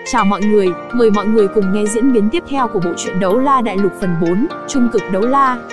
Chào mọi người, mời mọi người cùng nghe diễn biến tiếp theo của bộ truyện Đấu La Đại Lục phần 4, Trung cực đấu la.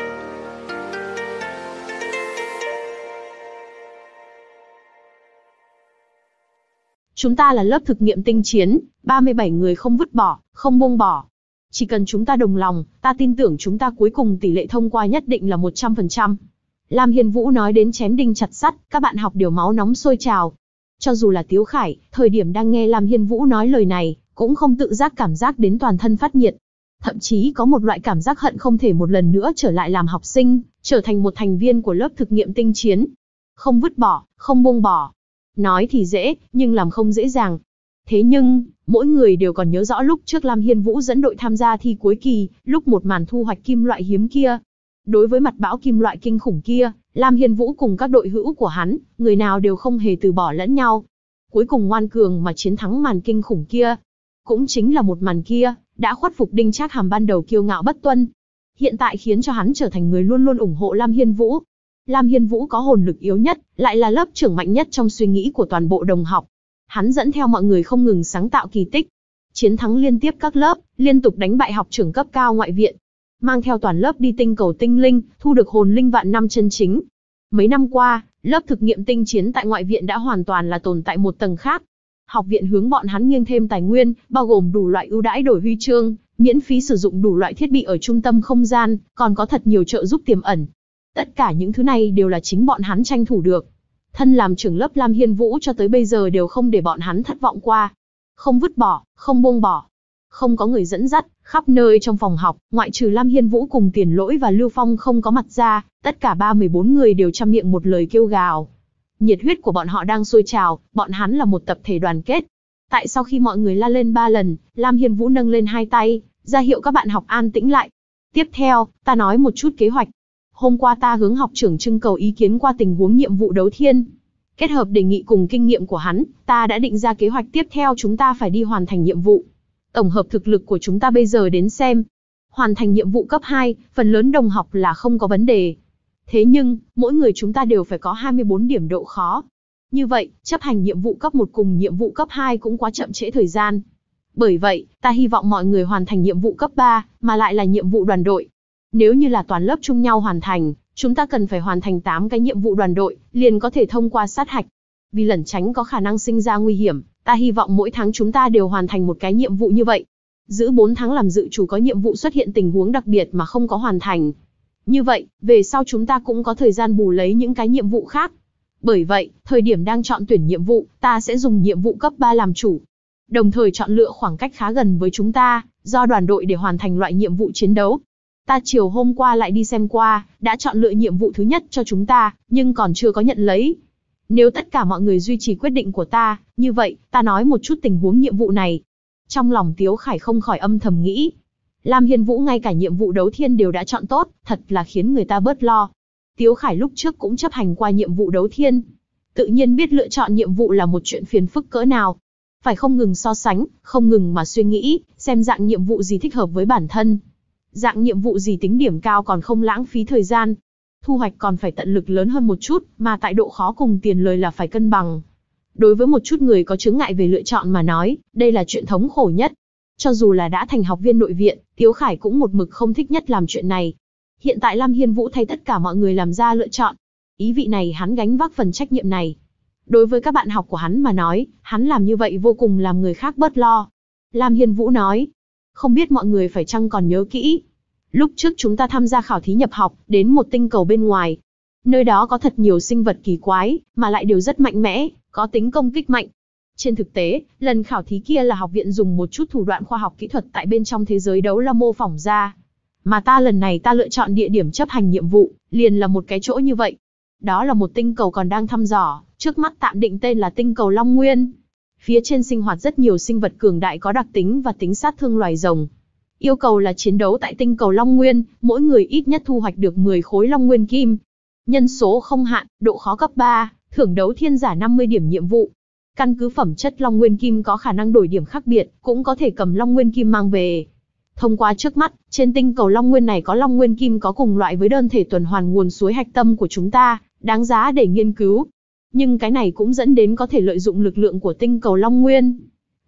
Chúng ta là lớp thực nghiệm tinh chiến, 37 người không vứt bỏ, không buông bỏ. Chỉ cần chúng ta đồng lòng, ta tin tưởng chúng ta cuối cùng tỷ lệ thông qua nhất định là 100%. Lam Hiên Vũ nói đến chém đinh chặt sắt, các bạn học đều máu nóng sôi trào. Cho dù là Tiếu Khải, thời điểm đang nghe Lam Hiên Vũ nói lời này, cũng không tự giác cảm giác đến toàn thân phát nhiệt. Thậm chí có một loại cảm giác hận không thể một lần nữa trở lại làm học sinh, trở thành một thành viên của lớp thực nghiệm tinh chiến. Không vứt bỏ, không buông bỏ. Nói thì dễ, nhưng làm không dễ dàng. Thế nhưng, mỗi người đều còn nhớ rõ lúc trước Lam Hiên Vũ dẫn đội tham gia thi cuối kỳ, lúc một màn thu hoạch kim loại hiếm kia. Đối với mặt bão kim loại kinh khủng kia, Lam Hiên Vũ cùng các đội hữu của hắn, người nào đều không hề từ bỏ lẫn nhau. Cuối cùng ngoan cường mà chiến thắng màn kinh khủng kia. Cũng chính là một màn kia, đã khuất phục Đinh Trác Hàm ban đầu kiêu ngạo bất tuân. Hiện tại khiến cho hắn trở thành người luôn luôn ủng hộ Lam Hiên Vũ. Lam Hiên Vũ có hồn lực yếu nhất, lại là lớp trưởng mạnh nhất trong suy nghĩ của toàn bộ đồng học. Hắn dẫn theo mọi người không ngừng sáng tạo kỳ tích. Chiến thắng liên tiếp các lớp, liên tục đánh bại học trưởng cấp cao ngoại viện. Mang theo toàn lớp đi tinh cầu tinh linh, thu được hồn linh vạn năm chân chính. Mấy năm qua, lớp thực nghiệm tinh chiến tại ngoại viện đã hoàn toàn là tồn tại một tầng khác. Học viện hướng bọn hắn nghiêng thêm tài nguyên, bao gồm đủ loại ưu đãi đổi huy chương, miễn phí sử dụng đủ loại thiết bị ở trung tâm không gian, còn có thật nhiều trợ giúp tiềm ẩn. Tất cả những thứ này đều là chính bọn hắn tranh thủ được. Thân làm trưởng lớp Lam Hiên Vũ cho tới bây giờ đều không để bọn hắn thất vọng qua. Không vứt bỏ, không buông bỏ. Không có người dẫn dắt, khắp nơi trong phòng học, ngoại trừ Lam Hiên Vũ cùng Tiền Lỗi và Lưu Phong không có mặt ra, tất cả 34 người đều trăm miệng một lời kêu gào. Nhiệt huyết của bọn họ đang sôi trào, bọn hắn là một tập thể đoàn kết. Tại sau khi mọi người la lên 3 lần, Lam Hiên Vũ nâng lên 2 tay, ra hiệu các bạn học an tĩnh lại. Tiếp theo, ta nói một chút kế hoạch. Hôm qua ta hướng học trưởng trưng cầu ý kiến qua tình huống nhiệm vụ đấu thiên. Kết hợp đề nghị cùng kinh nghiệm của hắn, ta đã định ra kế hoạch tiếp theo chúng ta phải đi hoàn thành nhiệm vụ. Tổng hợp thực lực của chúng ta bây giờ đến xem. Hoàn thành nhiệm vụ cấp 2, phần lớn đồng học là không có vấn đề. Thế nhưng, mỗi người chúng ta đều phải có 24 điểm độ khó. Như vậy, chấp hành nhiệm vụ cấp 1 cùng nhiệm vụ cấp 2 cũng quá chậm trễ thời gian. Bởi vậy, ta hy vọng mọi người hoàn thành nhiệm vụ cấp 3, mà lại là nhiệm vụ đoàn đội. Nếu như là toàn lớp chung nhau hoàn thành, chúng ta cần phải hoàn thành 8 cái nhiệm vụ đoàn đội, liền có thể thông qua sát hạch. Vì lẩn tránh có khả năng sinh ra nguy hiểm, ta hy vọng mỗi tháng chúng ta đều hoàn thành một cái nhiệm vụ như vậy. Giữ 4 tháng làm dự chủ có nhiệm vụ xuất hiện tình huống đặc biệt mà không có hoàn thành. Như vậy, về sau chúng ta cũng có thời gian bù lấy những cái nhiệm vụ khác. Bởi vậy, thời điểm đang chọn tuyển nhiệm vụ, ta sẽ dùng nhiệm vụ cấp 3 làm chủ. Đồng thời chọn lựa khoảng cách khá gần với chúng ta, do đoàn đội để hoàn thành loại nhiệm vụ chiến đấu. Ta chiều hôm qua lại đi xem qua, đã chọn lựa nhiệm vụ thứ nhất cho chúng ta, nhưng còn chưa có nhận lấy. Nếu tất cả mọi người duy trì quyết định của ta, như vậy, ta nói một chút tình huống nhiệm vụ này. Trong lòng Tiếu Khải không khỏi âm thầm nghĩ. Lam Hiên Vũ ngay cả nhiệm vụ đấu thiên đều đã chọn tốt, thật là khiến người ta bớt lo. Tiếu Khải lúc trước cũng chấp hành qua nhiệm vụ đấu thiên. Tự nhiên biết lựa chọn nhiệm vụ là một chuyện phiền phức cỡ nào. Phải không ngừng so sánh, không ngừng mà suy nghĩ, xem dạng nhiệm vụ gì thích hợp với bản thân. Dạng nhiệm vụ gì tính điểm cao còn không lãng phí thời gian. Thu hoạch còn phải tận lực lớn hơn một chút, mà tại độ khó cùng tiền lời là phải cân bằng. Đối với một chút người có chướng ngại về lựa chọn mà nói, đây là chuyện thống khổ nhất. Cho dù là đã thành học viên nội viện, Tiếu Khải cũng một mực không thích nhất làm chuyện này. Hiện tại Lam Hiên Vũ thay tất cả mọi người làm ra lựa chọn. Ý vị này hắn gánh vác phần trách nhiệm này. Đối với các bạn học của hắn mà nói, hắn làm như vậy vô cùng làm người khác bớt lo. Lam Hiên Vũ nói, không biết mọi người phải chăng còn nhớ kỹ. Lúc trước chúng ta tham gia khảo thí nhập học, đến một tinh cầu bên ngoài. Nơi đó có thật nhiều sinh vật kỳ quái, mà lại đều rất mạnh mẽ, có tính công kích mạnh. Trên thực tế, lần khảo thí kia là học viện dùng một chút thủ đoạn khoa học kỹ thuật tại bên trong thế giới đấu la mô phỏng ra. Mà ta lần này ta lựa chọn địa điểm chấp hành nhiệm vụ, liền là một cái chỗ như vậy. Đó là một tinh cầu còn đang thăm dò, trước mắt tạm định tên là tinh cầu Long Nguyên. Phía trên sinh hoạt rất nhiều sinh vật cường đại có đặc tính và tính sát thương loài rồng. Yêu cầu là chiến đấu tại tinh cầu Long Nguyên, mỗi người ít nhất thu hoạch được 10 khối Long Nguyên Kim. Nhân số không hạn, độ khó cấp 3, thưởng đấu thiên giả 50 điểm nhiệm vụ. Căn cứ phẩm chất Long Nguyên Kim có khả năng đổi điểm khác biệt, cũng có thể cầm Long Nguyên Kim mang về. Thông qua trước mắt, trên tinh cầu Long Nguyên này có Long Nguyên Kim có cùng loại với đơn thể tuần hoàn nguồn suối hạch tâm của chúng ta, đáng giá để nghiên cứu. Nhưng cái này cũng dẫn đến có thể lợi dụng lực lượng của tinh cầu Long Nguyên.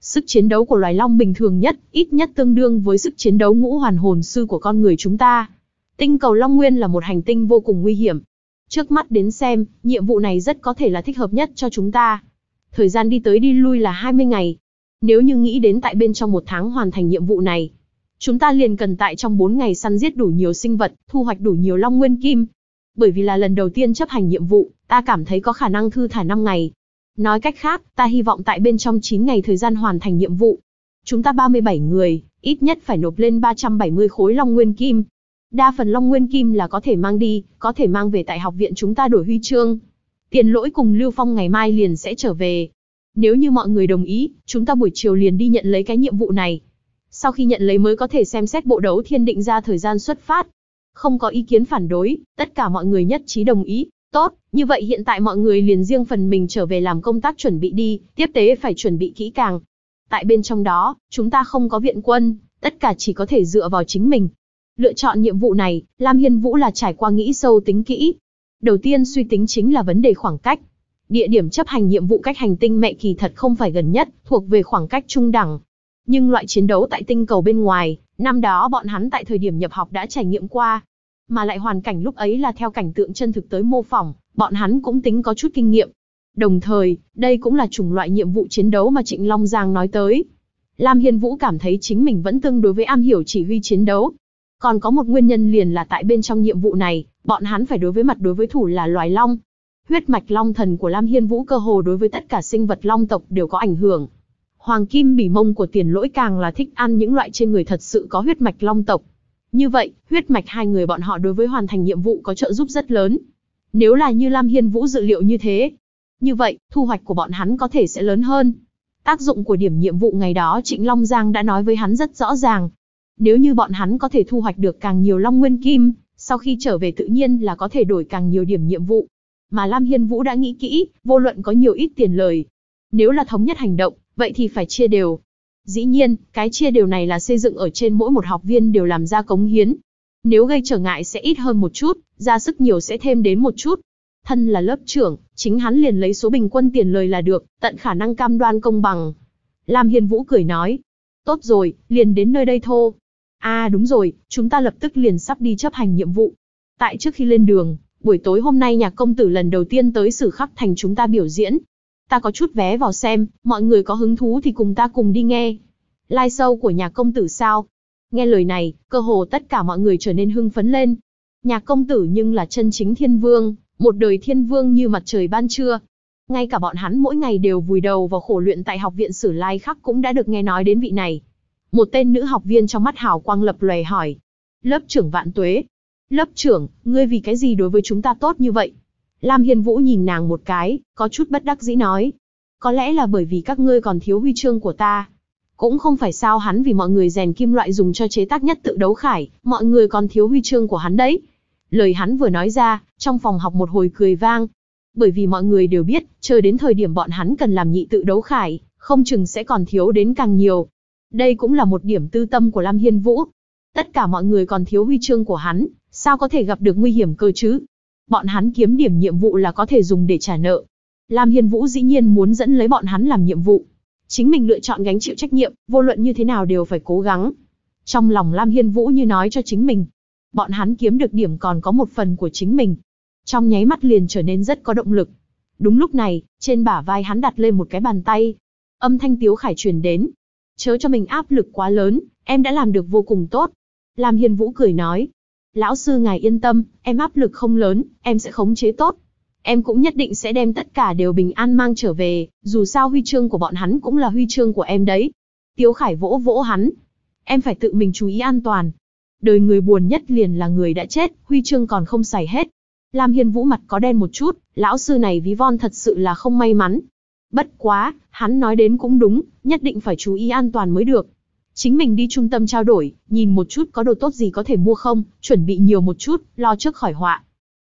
Sức chiến đấu của loài long bình thường nhất, ít nhất tương đương với sức chiến đấu ngũ hoàn hồn sư của con người chúng ta. Tinh cầu Long Nguyên là một hành tinh vô cùng nguy hiểm. Trước mắt đến xem, nhiệm vụ này rất có thể là thích hợp nhất cho chúng ta. Thời gian đi tới đi lui là 20 ngày. Nếu như nghĩ đến tại bên trong 1 tháng hoàn thành nhiệm vụ này, chúng ta liền cần tại trong 4 ngày săn giết đủ nhiều sinh vật, thu hoạch đủ nhiều Long Nguyên Kim. Bởi vì là lần đầu tiên chấp hành nhiệm vụ, ta cảm thấy có khả năng thư thả 5 ngày. Nói cách khác, ta hy vọng tại bên trong 9 ngày thời gian hoàn thành nhiệm vụ. Chúng ta 37 người, ít nhất phải nộp lên 370 khối Long Nguyên Kim. Đa phần Long Nguyên Kim là có thể mang đi, có thể mang về tại học viện chúng ta đổi huy chương. Tiền Lỗi cùng Lưu Phong ngày mai liền sẽ trở về. Nếu như mọi người đồng ý, chúng ta buổi chiều liền đi nhận lấy cái nhiệm vụ này. Sau khi nhận lấy mới có thể xem xét bộ đấu thiên định ra thời gian xuất phát. Không có ý kiến phản đối, tất cả mọi người nhất trí đồng ý. Tốt, như vậy hiện tại mọi người liền riêng phần mình trở về làm công tác chuẩn bị đi, tiếp tế phải chuẩn bị kỹ càng. Tại bên trong đó, chúng ta không có viện quân, tất cả chỉ có thể dựa vào chính mình. Lựa chọn nhiệm vụ này, Lam Hiên Vũ là trải qua nghĩ sâu tính kỹ. Đầu tiên suy tính chính là vấn đề khoảng cách. Địa điểm chấp hành nhiệm vụ cách hành tinh mẹ kỳ thật không phải gần nhất, thuộc về khoảng cách trung đẳng. Nhưng loại chiến đấu tại tinh cầu bên ngoài, năm đó bọn hắn tại thời điểm nhập học đã trải nghiệm qua. Mà lại hoàn cảnh lúc ấy là theo cảnh tượng chân thực tới mô phỏng, bọn hắn cũng tính có chút kinh nghiệm. Đồng thời, đây cũng là chủng loại nhiệm vụ chiến đấu mà Trịnh Long Giang nói tới. Lam Hiên Vũ cảm thấy chính mình vẫn tương đối với am hiểu chỉ huy chiến đấu. Còn có một nguyên nhân liền là tại bên trong nhiệm vụ này, bọn hắn phải đối với thủ là loài long. Huyết mạch long thần của Lam Hiên Vũ cơ hồ đối với tất cả sinh vật long tộc đều có ảnh hưởng. Hoàng kim bỉ mông của Tiền Lỗi càng là thích ăn những loại trên người thật sự có huyết mạch long tộc. Như vậy, huyết mạch hai người bọn họ đối với hoàn thành nhiệm vụ có trợ giúp rất lớn. Nếu là như Lam Hiên Vũ dự liệu như thế, như vậy, thu hoạch của bọn hắn có thể sẽ lớn hơn. Tác dụng của điểm nhiệm vụ ngày đó Trịnh Long Giang đã nói với hắn rất rõ ràng. Nếu như bọn hắn có thể thu hoạch được càng nhiều Long Nguyên Kim, sau khi trở về tự nhiên là có thể đổi càng nhiều điểm nhiệm vụ. Mà Lam Hiên Vũ đã nghĩ kỹ, vô luận có nhiều ít tiền lời. Nếu là thống nhất hành động, vậy thì phải chia đều. Dĩ nhiên, cái chia đều này là xây dựng ở trên mỗi một học viên đều làm ra cống hiến. Nếu gây trở ngại sẽ ít hơn một chút, ra sức nhiều sẽ thêm đến một chút. Thân là lớp trưởng, chính hắn liền lấy số bình quân tiền lời là được, tận khả năng cam đoan công bằng. Lam Hiên Vũ cười nói. Tốt rồi, liền đến nơi đây thôi. À đúng rồi, chúng ta lập tức liền sắp đi chấp hành nhiệm vụ. Tại trước khi lên đường, buổi tối hôm nay Nhạc công tử lần đầu tiên tới Sử Khắc Thành chúng ta biểu diễn. Ta có chút vé vào xem, mọi người có hứng thú thì cùng ta cùng đi nghe. Live show của Nhạc công tử sao? Nghe lời này, cơ hồ tất cả mọi người trở nên hưng phấn lên. Nhạc công tử nhưng là chân chính thiên vương, một đời thiên vương như mặt trời ban trưa. Ngay cả bọn hắn mỗi ngày đều vùi đầu vào khổ luyện tại học viện Sử Lai Khắc cũng đã được nghe nói đến vị này. Một tên nữ học viên trong mắt hào quang lập lòe hỏi. Lớp trưởng Vạn Tuế. Lớp trưởng, ngươi vì cái gì đối với chúng ta tốt như vậy? Lam Hiên Vũ nhìn nàng một cái, có chút bất đắc dĩ nói. Có lẽ là bởi vì các ngươi còn thiếu huy chương của ta. Cũng không phải sao hắn vì mọi người rèn kim loại dùng cho chế tác nhất tự đấu khải, mọi người còn thiếu huy chương của hắn đấy. Lời hắn vừa nói ra, trong phòng học một hồi cười vang. Bởi vì mọi người đều biết, chờ đến thời điểm bọn hắn cần làm nhị tự đấu khải, không chừng sẽ còn thiếu đến càng nhiều. Đây cũng là một điểm tư tâm của Lam Hiên Vũ. Tất cả mọi người còn thiếu huy chương của hắn, sao có thể gặp được nguy hiểm cơ chứ? Bọn hắn kiếm điểm nhiệm vụ là có thể dùng để trả nợ. Lam Hiên Vũ dĩ nhiên muốn dẫn lấy bọn hắn làm nhiệm vụ. Chính mình lựa chọn gánh chịu trách nhiệm, vô luận như thế nào đều phải cố gắng. Trong lòng Lam Hiên Vũ như nói cho chính mình. Bọn hắn kiếm được điểm còn có một phần của chính mình. Trong nháy mắt liền trở nên rất có động lực. Đúng lúc này, trên bả vai hắn đặt lên một cái bàn tay. Âm thanh tiếu khải truyền đến. Chớ cho mình áp lực quá lớn, em đã làm được vô cùng tốt. Lam Hiên Vũ cười nói. Lão sư ngài yên tâm, em áp lực không lớn, em sẽ khống chế tốt. Em cũng nhất định sẽ đem tất cả đều bình an mang trở về, dù sao huy chương của bọn hắn cũng là huy chương của em đấy. Tiếu Khải vỗ vỗ hắn. Em phải tự mình chú ý an toàn. Đời người buồn nhất liền là người đã chết, huy chương còn không xài hết. Lam Hiên Vũ mặt có đen một chút, lão sư này ví von thật sự là không may mắn. Bất quá, hắn nói đến cũng đúng, nhất định phải chú ý an toàn mới được. Chính mình đi trung tâm trao đổi, nhìn một chút có đồ tốt gì có thể mua không, chuẩn bị nhiều một chút, lo trước khỏi họa.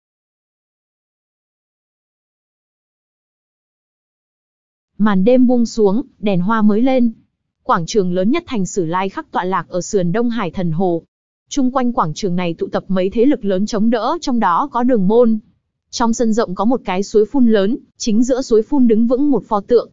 Màn đêm buông xuống, đèn hoa mới lên. Quảng trường lớn nhất thành Sử Lai Khắc tọa lạc ở sườn Đông Hải Thần Hồ. Chung quanh quảng trường này tụ tập mấy thế lực lớn chống đỡ, trong đó có Đường Môn. Trong sân rộng có một cái suối phun lớn, chính giữa suối phun đứng vững một pho tượng.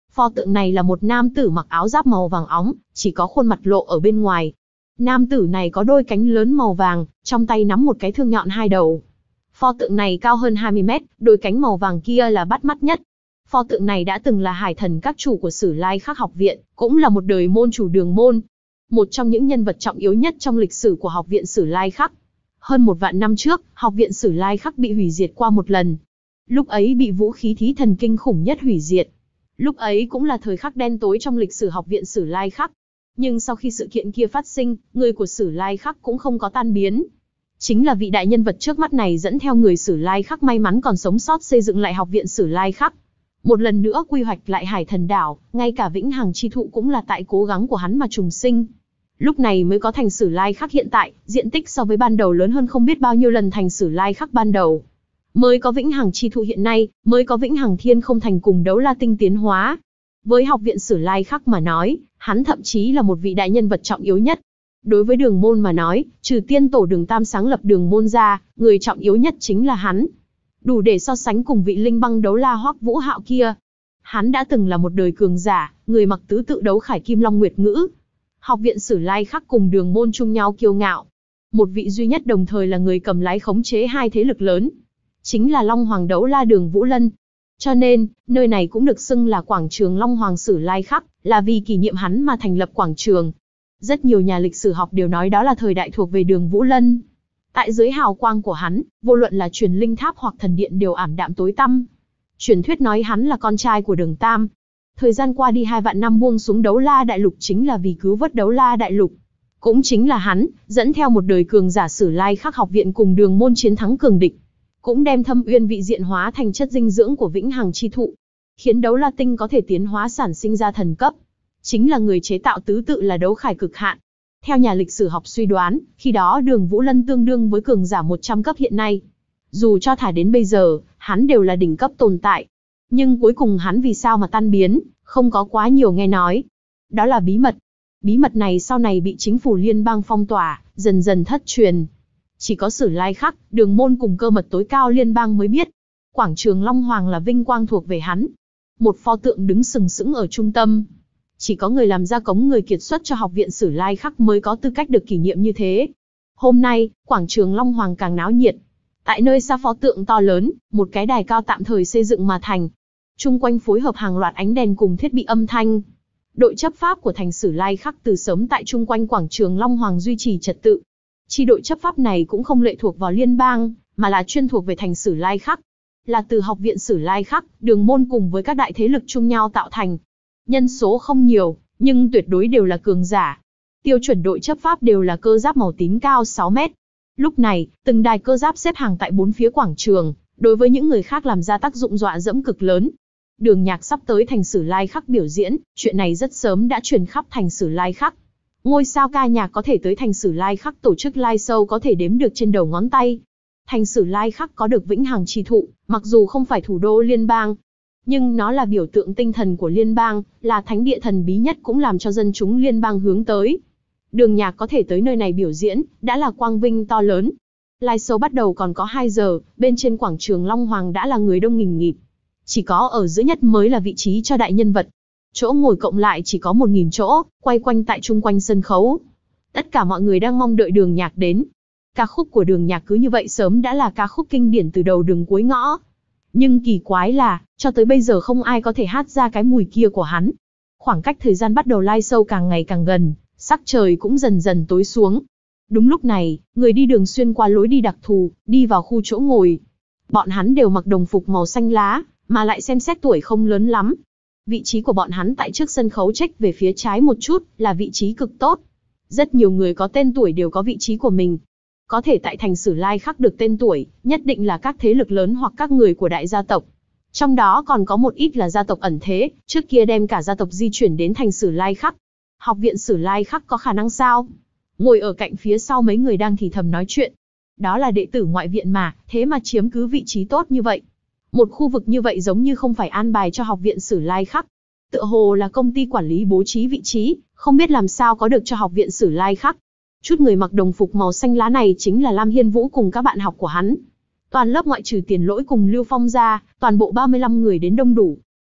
Pho tượng này là một nam tử mặc áo giáp màu vàng óng, chỉ có khuôn mặt lộ ở bên ngoài. Nam tử này có đôi cánh lớn màu vàng, trong tay nắm một cái thương nhọn hai đầu. Pho tượng này cao hơn 20 mét, đôi cánh màu vàng kia là bắt mắt nhất. Pho tượng này đã từng là hải thần các chủ của Sử Lai Khắc học viện, cũng là một đời môn chủ Đường môn. Một trong những nhân vật trọng yếu nhất trong lịch sử của học viện Sử Lai Khắc. Hơn 1 vạn năm trước, học viện Sử Lai Khắc bị hủy diệt qua một lần. Lúc ấy bị vũ khí thí thần kinh khủng nhất hủy diệt. Lúc ấy cũng là thời khắc đen tối trong lịch sử học viện Sử Lai Khắc. Nhưng sau khi sự kiện kia phát sinh, người của Sử Lai Khắc cũng không có tan biến. Chính là vị đại nhân vật trước mắt này dẫn theo người Sử Lai Khắc may mắn còn sống sót xây dựng lại học viện Sử Lai Khắc. Một lần nữa quy hoạch lại Hải Thần Đảo, ngay cả Vĩnh Hằng Chi Thụ cũng là tại cố gắng của hắn mà trùng sinh. Lúc này mới có thành Sử Lai Khắc hiện tại, diện tích so với ban đầu lớn hơn không biết bao nhiêu lần thành Sử Lai Khắc ban đầu. Mới có Vĩnh Hằng Chi Thụ hiện nay, mới có Vĩnh Hằng Thiên Không Thành cùng Đấu La Tinh tiến hóa. Với học viện Sử Lai Khắc mà nói, hắn thậm chí là một vị đại nhân vật trọng yếu nhất. Đối với Đường môn mà nói, trừ tiên tổ Đường Tam sáng lập Đường môn ra, người trọng yếu nhất chính là hắn. Đủ để so sánh cùng vị linh băng đấu la Hoắc Vũ Hạo kia. Hắn đã từng là một đời cường giả, người mặc tứ tự đấu khải Kim Long Nguyệt Ngữ. Học viện Sử Lai Khắc cùng Đường môn chung nhau kiêu ngạo. Một vị duy nhất đồng thời là người cầm lái khống chế hai thế lực lớn. Chính là Long Hoàng đấu la Đường Vũ Lân. Cho nên, nơi này cũng được xưng là quảng trường Long Hoàng Sử Lai Khắc, là vì kỷ niệm hắn mà thành lập quảng trường. Rất nhiều nhà lịch sử học đều nói đó là thời đại thuộc về Đường Vũ Lân. Tại dưới hào quang của hắn, vô luận là truyền linh tháp hoặc thần điện đều ảm đạm tối tăm. Truyền thuyết nói hắn là con trai của Đường Tam. Thời gian qua đi 2 vạn năm buông xuống Đấu La Đại Lục chính là vì cứu vớt Đấu La Đại Lục. Cũng chính là hắn, dẫn theo một đời cường giả Sử Lai Khắc học viện cùng Đường môn chiến thắng cường địch. Cũng đem thâm uyên vị diện hóa thành chất dinh dưỡng của Vĩnh Hằng Chi Thụ, khiến Đấu La Tinh có thể tiến hóa sản sinh ra thần cấp. Chính là người chế tạo tứ tự là đấu khải cực hạn. Theo nhà lịch sử học suy đoán, khi đó Đường Vũ Lân tương đương với cường giả 100 cấp hiện nay. Dù cho thả đến bây giờ, hắn đều là đỉnh cấp tồn tại. Nhưng cuối cùng hắn vì sao mà tan biến, không có quá nhiều nghe nói. Đó là bí mật. Bí mật này sau này bị chính phủ liên bang phong tỏa, dần dần thất truyền. Chỉ có Sử Lai Khắc, Đường môn cùng cơ mật tối cao liên bang mới biết. Quảng trường Long Hoàng là vinh quang thuộc về hắn. Một pho tượng đứng sừng sững ở trung tâm. Chỉ có người làm ra cống người kiệt xuất cho học viện Sử Lai Khắc mới có tư cách được kỷ niệm như thế. Hôm nay, quảng trường Long Hoàng càng náo nhiệt. Tại nơi xa pho tượng to lớn, một cái đài cao tạm thời xây dựng mà thành. Chung quanh phối hợp hàng loạt ánh đèn cùng thiết bị âm thanh. Đội chấp pháp của thành Sử Lai Khắc từ sớm tại chung quanh quảng trường Long Hoàng duy trì trật tự. Chi đội chấp pháp này cũng không lệ thuộc vào liên bang, mà là chuyên thuộc về thành Sử Lai Khắc. Là từ học viện Sử Lai Khắc, Đường môn cùng với các đại thế lực chung nhau tạo thành. Nhân số không nhiều, nhưng tuyệt đối đều là cường giả. Tiêu chuẩn đội chấp pháp đều là cơ giáp màu tím cao 6 mét. Lúc này, từng đài cơ giáp xếp hàng tại 4 phía quảng trường, đối với những người khác làm ra tác dụng dọa dẫm cực lớn. Đường Nhạc sắp tới thành Sử Lai Khắc biểu diễn, chuyện này rất sớm đã truyền khắp thành Sử Lai Khắc. Ngôi sao ca nhạc có thể tới thành Sử Lai Khắc tổ chức live show có thể đếm được trên đầu ngón tay. Thành Sử Lai Khắc có được Vĩnh Hằng Chi Thụ, mặc dù không phải thủ đô liên bang, nhưng nó là biểu tượng tinh thần của liên bang, là thánh địa thần bí nhất cũng làm cho dân chúng liên bang hướng tới. Đường Nhạc có thể tới nơi này biểu diễn, đã là quang vinh to lớn. Live show bắt đầu còn có 2 giờ, bên trên quảng trường Long Hoàng đã là người đông nghìn nghịt. Chỉ có ở giữa nhất mới là vị trí cho đại nhân vật. Chỗ ngồi cộng lại chỉ có 1000 chỗ, quay quanh tại chung quanh sân khấu. Tất cả mọi người đang mong đợi Đường Nhạc đến. Ca khúc của Đường Nhạc cứ như vậy sớm đã là ca khúc kinh điển từ đầu đường cuối ngõ. Nhưng kỳ quái là, cho tới bây giờ không ai có thể hát ra cái mùi kia của hắn. Khoảng cách thời gian bắt đầu live show càng ngày càng gần, sắc trời cũng dần dần tối xuống. Đúng lúc này, người đi đường xuyên qua lối đi đặc thù, đi vào khu chỗ ngồi. Bọn hắn đều mặc đồng phục màu xanh lá, mà lại xem xét tuổi không lớn lắm. Vị trí của bọn hắn tại trước sân khấu chếch về phía trái một chút, là vị trí cực tốt. Rất nhiều người có tên tuổi đều có vị trí của mình. Có thể tại thành Sử Lai Khắc được tên tuổi, nhất định là các thế lực lớn hoặc các người của đại gia tộc. Trong đó còn có một ít là gia tộc ẩn thế, trước kia đem cả gia tộc di chuyển đến thành Sử Lai Khắc. Học viện Sử Lai Khắc có khả năng sao? Ngồi ở cạnh phía sau mấy người đang thì thầm nói chuyện. Đó là đệ tử ngoại viện mà, thế mà chiếm cứ vị trí tốt như vậy. Một khu vực như vậy giống như không phải an bài cho học viện Sử Lai Khắc. Tựa hồ là công ty quản lý bố trí vị trí, không biết làm sao có được cho học viện Sử Lai Khắc. Chút người mặc đồng phục màu xanh lá này chính là Lam Hiên Vũ cùng các bạn học của hắn. Toàn lớp ngoại trừ Tiền Lỗi cùng Lưu Phong ra, toàn bộ 35 người đến đông đủ.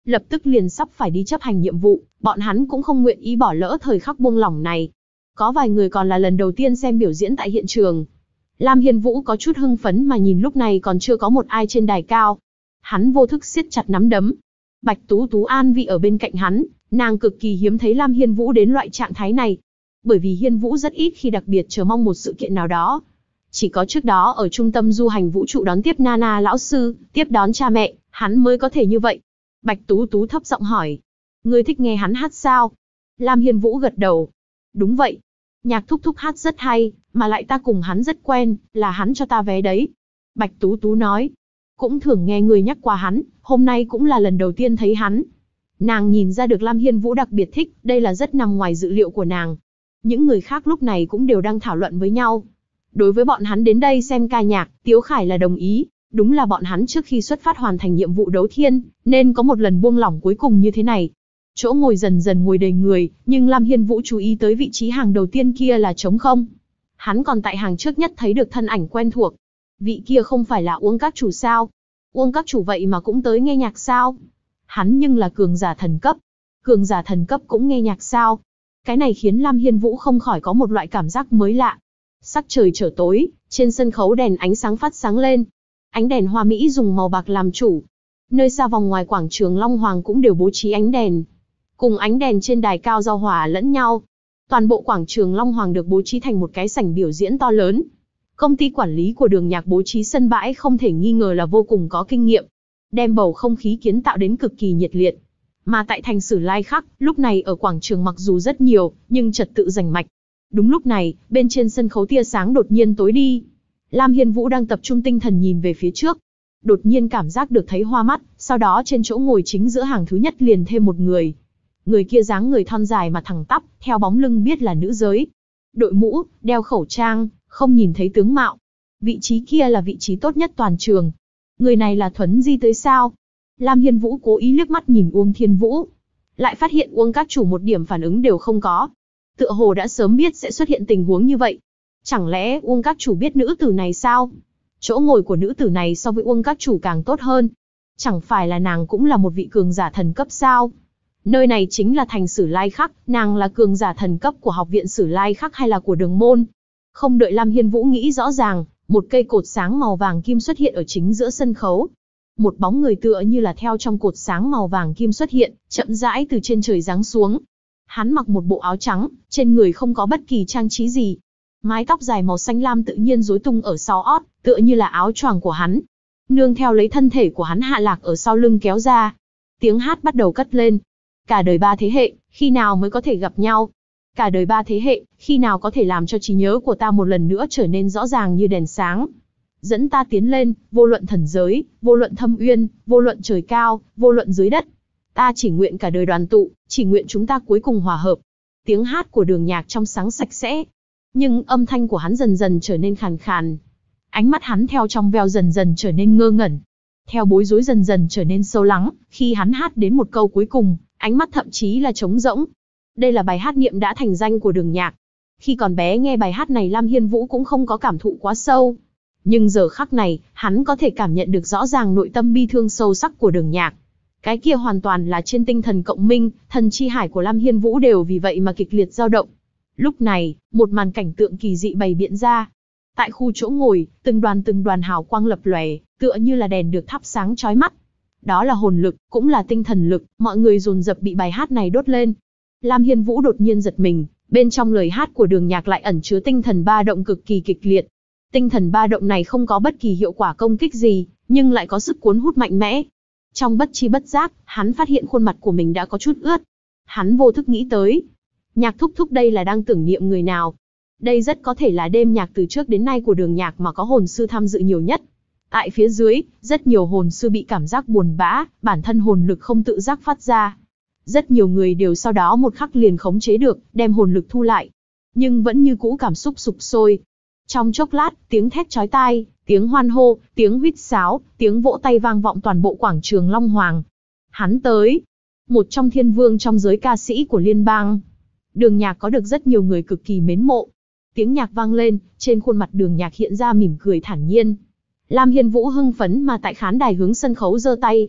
lập tức liền sắp phải đi chấp hành nhiệm vụ, bọn hắn cũng không nguyện ý bỏ lỡ thời khắc buông lỏng này. Có vài người còn là lần đầu tiên xem biểu diễn tại hiện trường. Lam Hiên Vũ có chút hưng phấn mà nhìn lúc này còn chưa có một ai trên đài cao. Hắn vô thức siết chặt nắm đấm. Bạch Tú Tú an vị ở bên cạnh hắn, nàng cực kỳ hiếm thấy Lam Hiên Vũ đến loại trạng thái này. Bởi vì Hiên Vũ rất ít khi đặc biệt chờ mong một sự kiện nào đó. Chỉ có trước đó ở trung tâm du hành vũ trụ đón tiếp Nana lão sư, tiếp đón cha mẹ, hắn mới có thể như vậy. Bạch Tú Tú thấp giọng hỏi. Ngươi thích nghe hắn hát sao? Lam Hiên Vũ gật đầu. Đúng vậy. Nhạc thúc thúc hát rất hay, mà lại ta cùng hắn rất quen, là hắn cho ta vé đấy. Bạch Tú Tú nói. Cũng thường nghe người nhắc qua hắn, hôm nay cũng là lần đầu tiên thấy hắn. Nàng nhìn ra được Lam Hiên Vũ đặc biệt thích, đây là rất nằm ngoài dự liệu của nàng. Những người khác lúc này cũng đều đang thảo luận với nhau. Đối với bọn hắn đến đây xem ca nhạc, Tiếu Khải là đồng ý. Đúng là bọn hắn trước khi xuất phát hoàn thành nhiệm vụ đấu thiên, nên có một lần buông lỏng cuối cùng như thế này. Chỗ ngồi dần dần ngồi đầy người, nhưng Lam Hiên Vũ chú ý tới vị trí hàng đầu tiên kia là trống không. Hắn còn tại hàng trước nhất thấy được thân ảnh quen thuộc. Vị kia không phải là Uông các chủ sao? Uông các chủ vậy mà cũng tới nghe nhạc sao? Hắn nhưng là cường giả thần cấp. Cường giả thần cấp cũng nghe nhạc sao? Cái này khiến Lam Hiên Vũ không khỏi có một loại cảm giác mới lạ. Sắc trời trở tối, trên sân khấu đèn ánh sáng phát sáng lên. Ánh đèn hoa mỹ dùng màu bạc làm chủ. Nơi xa vòng ngoài quảng trường Long Hoàng cũng đều bố trí ánh đèn. Cùng ánh đèn trên đài cao giao hòa lẫn nhau. Toàn bộ quảng trường Long Hoàng được bố trí thành một cái sảnh biểu diễn to lớn. Công ty quản lý của Đường Nhạc bố trí sân bãi không thể nghi ngờ là vô cùng có kinh nghiệm. Đem bầu không khí kiến tạo đến cực kỳ nhiệt liệt. Mà tại thành Sử Lai Khắc, lúc này ở quảng trường mặc dù rất nhiều, nhưng trật tự rành mạch. Đúng lúc này, bên trên sân khấu tia sáng đột nhiên tối đi. Lam Hiên Vũ đang tập trung tinh thần nhìn về phía trước. Đột nhiên cảm giác được thấy hoa mắt, sau đó trên chỗ ngồi chính giữa hàng thứ nhất liền thêm một người. Người kia dáng người thon dài mà thẳng tắp, theo bóng lưng biết là nữ giới. Đội mũ, đeo khẩu trang, không nhìn thấy tướng mạo. Vị trí kia là vị trí tốt nhất toàn trường. Người này là Thuấn Di tới sao? Lam Hiên Vũ cố ý liếc mắt nhìn Uông Thiên Vũ. Lại phát hiện Uông các chủ một điểm phản ứng đều không có. Tựa hồ đã sớm biết sẽ xuất hiện tình huống như vậy. Chẳng lẽ Uông các chủ biết nữ tử này sao? Chỗ ngồi của nữ tử này so với Uông các chủ càng tốt hơn. Chẳng phải là nàng cũng là một vị cường giả thần cấp sao? Nơi này chính là thành Sử Lai Khắc, nàng là cường giả thần cấp của học viện Sử Lai Khắc hay là của Đường môn? Không đợi Lam Hiên Vũ nghĩ rõ ràng, một cây cột sáng màu vàng kim xuất hiện ở chính giữa sân khấu. Một bóng người tựa như là theo trong cột sáng màu vàng kim xuất hiện, chậm rãi từ trên trời giáng xuống. Hắn mặc một bộ áo trắng, trên người không có bất kỳ trang trí gì. Mái tóc dài màu xanh lam tự nhiên rối tung ở sau ót, tựa như là áo choàng của hắn. Nương theo lấy thân thể của hắn hạ lạc ở sau lưng kéo ra. Tiếng hát bắt đầu cất lên. Cả đời ba thế hệ, khi nào mới có thể gặp nhau? Cả đời ba thế hệ, khi nào có thể làm cho trí nhớ của ta một lần nữa trở nên rõ ràng như đèn sáng? Dẫn ta tiến lên, vô luận thần giới, vô luận thâm uyên, vô luận trời cao, vô luận dưới đất. Ta chỉ nguyện cả đời đoàn tụ, chỉ nguyện chúng ta cuối cùng hòa hợp. Tiếng hát của Đường Nhạc trong sáng sạch sẽ. Nhưng âm thanh của hắn dần dần trở nên khàn khàn. Ánh mắt hắn theo trong veo dần dần trở nên ngơ ngẩn. Theo bối rối dần dần trở nên sâu lắng, khi hắn hát đến một câu cuối cùng, ánh mắt thậm chí là trống rỗng. Đây là bài hát niệm đã thành danh của Đường Nhạc. Khi còn bé nghe bài hát này Lam Hiên Vũ cũng không có cảm thụ quá sâu. Nhưng giờ khắc này, hắn có thể cảm nhận được rõ ràng nội tâm bi thương sâu sắc của Đường Nhạc. Cái kia hoàn toàn là trên tinh thần cộng minh, thần chi hải của Lam Hiên Vũ đều vì vậy mà kịch liệt dao động. Lúc này, một màn cảnh tượng kỳ dị bày biện ra. Tại khu chỗ ngồi, từng đoàn hào quang lập lòe, tựa như là đèn được thắp sáng chói mắt. Đó là hồn lực, cũng là tinh thần lực, mọi người dồn dập bị bài hát này đốt lên. Lam Hiên Vũ đột nhiên giật mình, bên trong lời hát của Đường Nhạc lại ẩn chứa tinh thần ba động cực kỳ kịch liệt. Tinh thần ba động này không có bất kỳ hiệu quả công kích gì, nhưng lại có sức cuốn hút mạnh mẽ. Trong bất chi bất giác, hắn phát hiện khuôn mặt của mình đã có chút ướt. Hắn vô thức nghĩ tới, Nhạc thúc thúc đây là đang tưởng niệm người nào? Đây rất có thể là đêm nhạc từ trước đến nay của Đường Nhạc mà có hồn sư tham dự nhiều nhất. Tại phía dưới, rất nhiều hồn sư bị cảm giác buồn bã, bản thân hồn lực không tự giác phát ra. Rất nhiều người đều sau đó một khắc liền khống chế được, đem hồn lực thu lại. Nhưng vẫn như cũ cảm xúc sục sôi. Trong chốc lát, tiếng thét chói tai, tiếng hoan hô, tiếng huýt sáo, tiếng vỗ tay vang vọng toàn bộ quảng trường Long Hoàng. Hắn tới. Một trong thiên vương trong giới ca sĩ của liên bang. Đường Nhạc có được rất nhiều người cực kỳ mến mộ. Tiếng nhạc vang lên, trên khuôn mặt Đường Nhạc hiện ra mỉm cười thản nhiên. Lam Hiên Vũ hưng phấn mà tại khán đài hướng sân khấu giơ tay.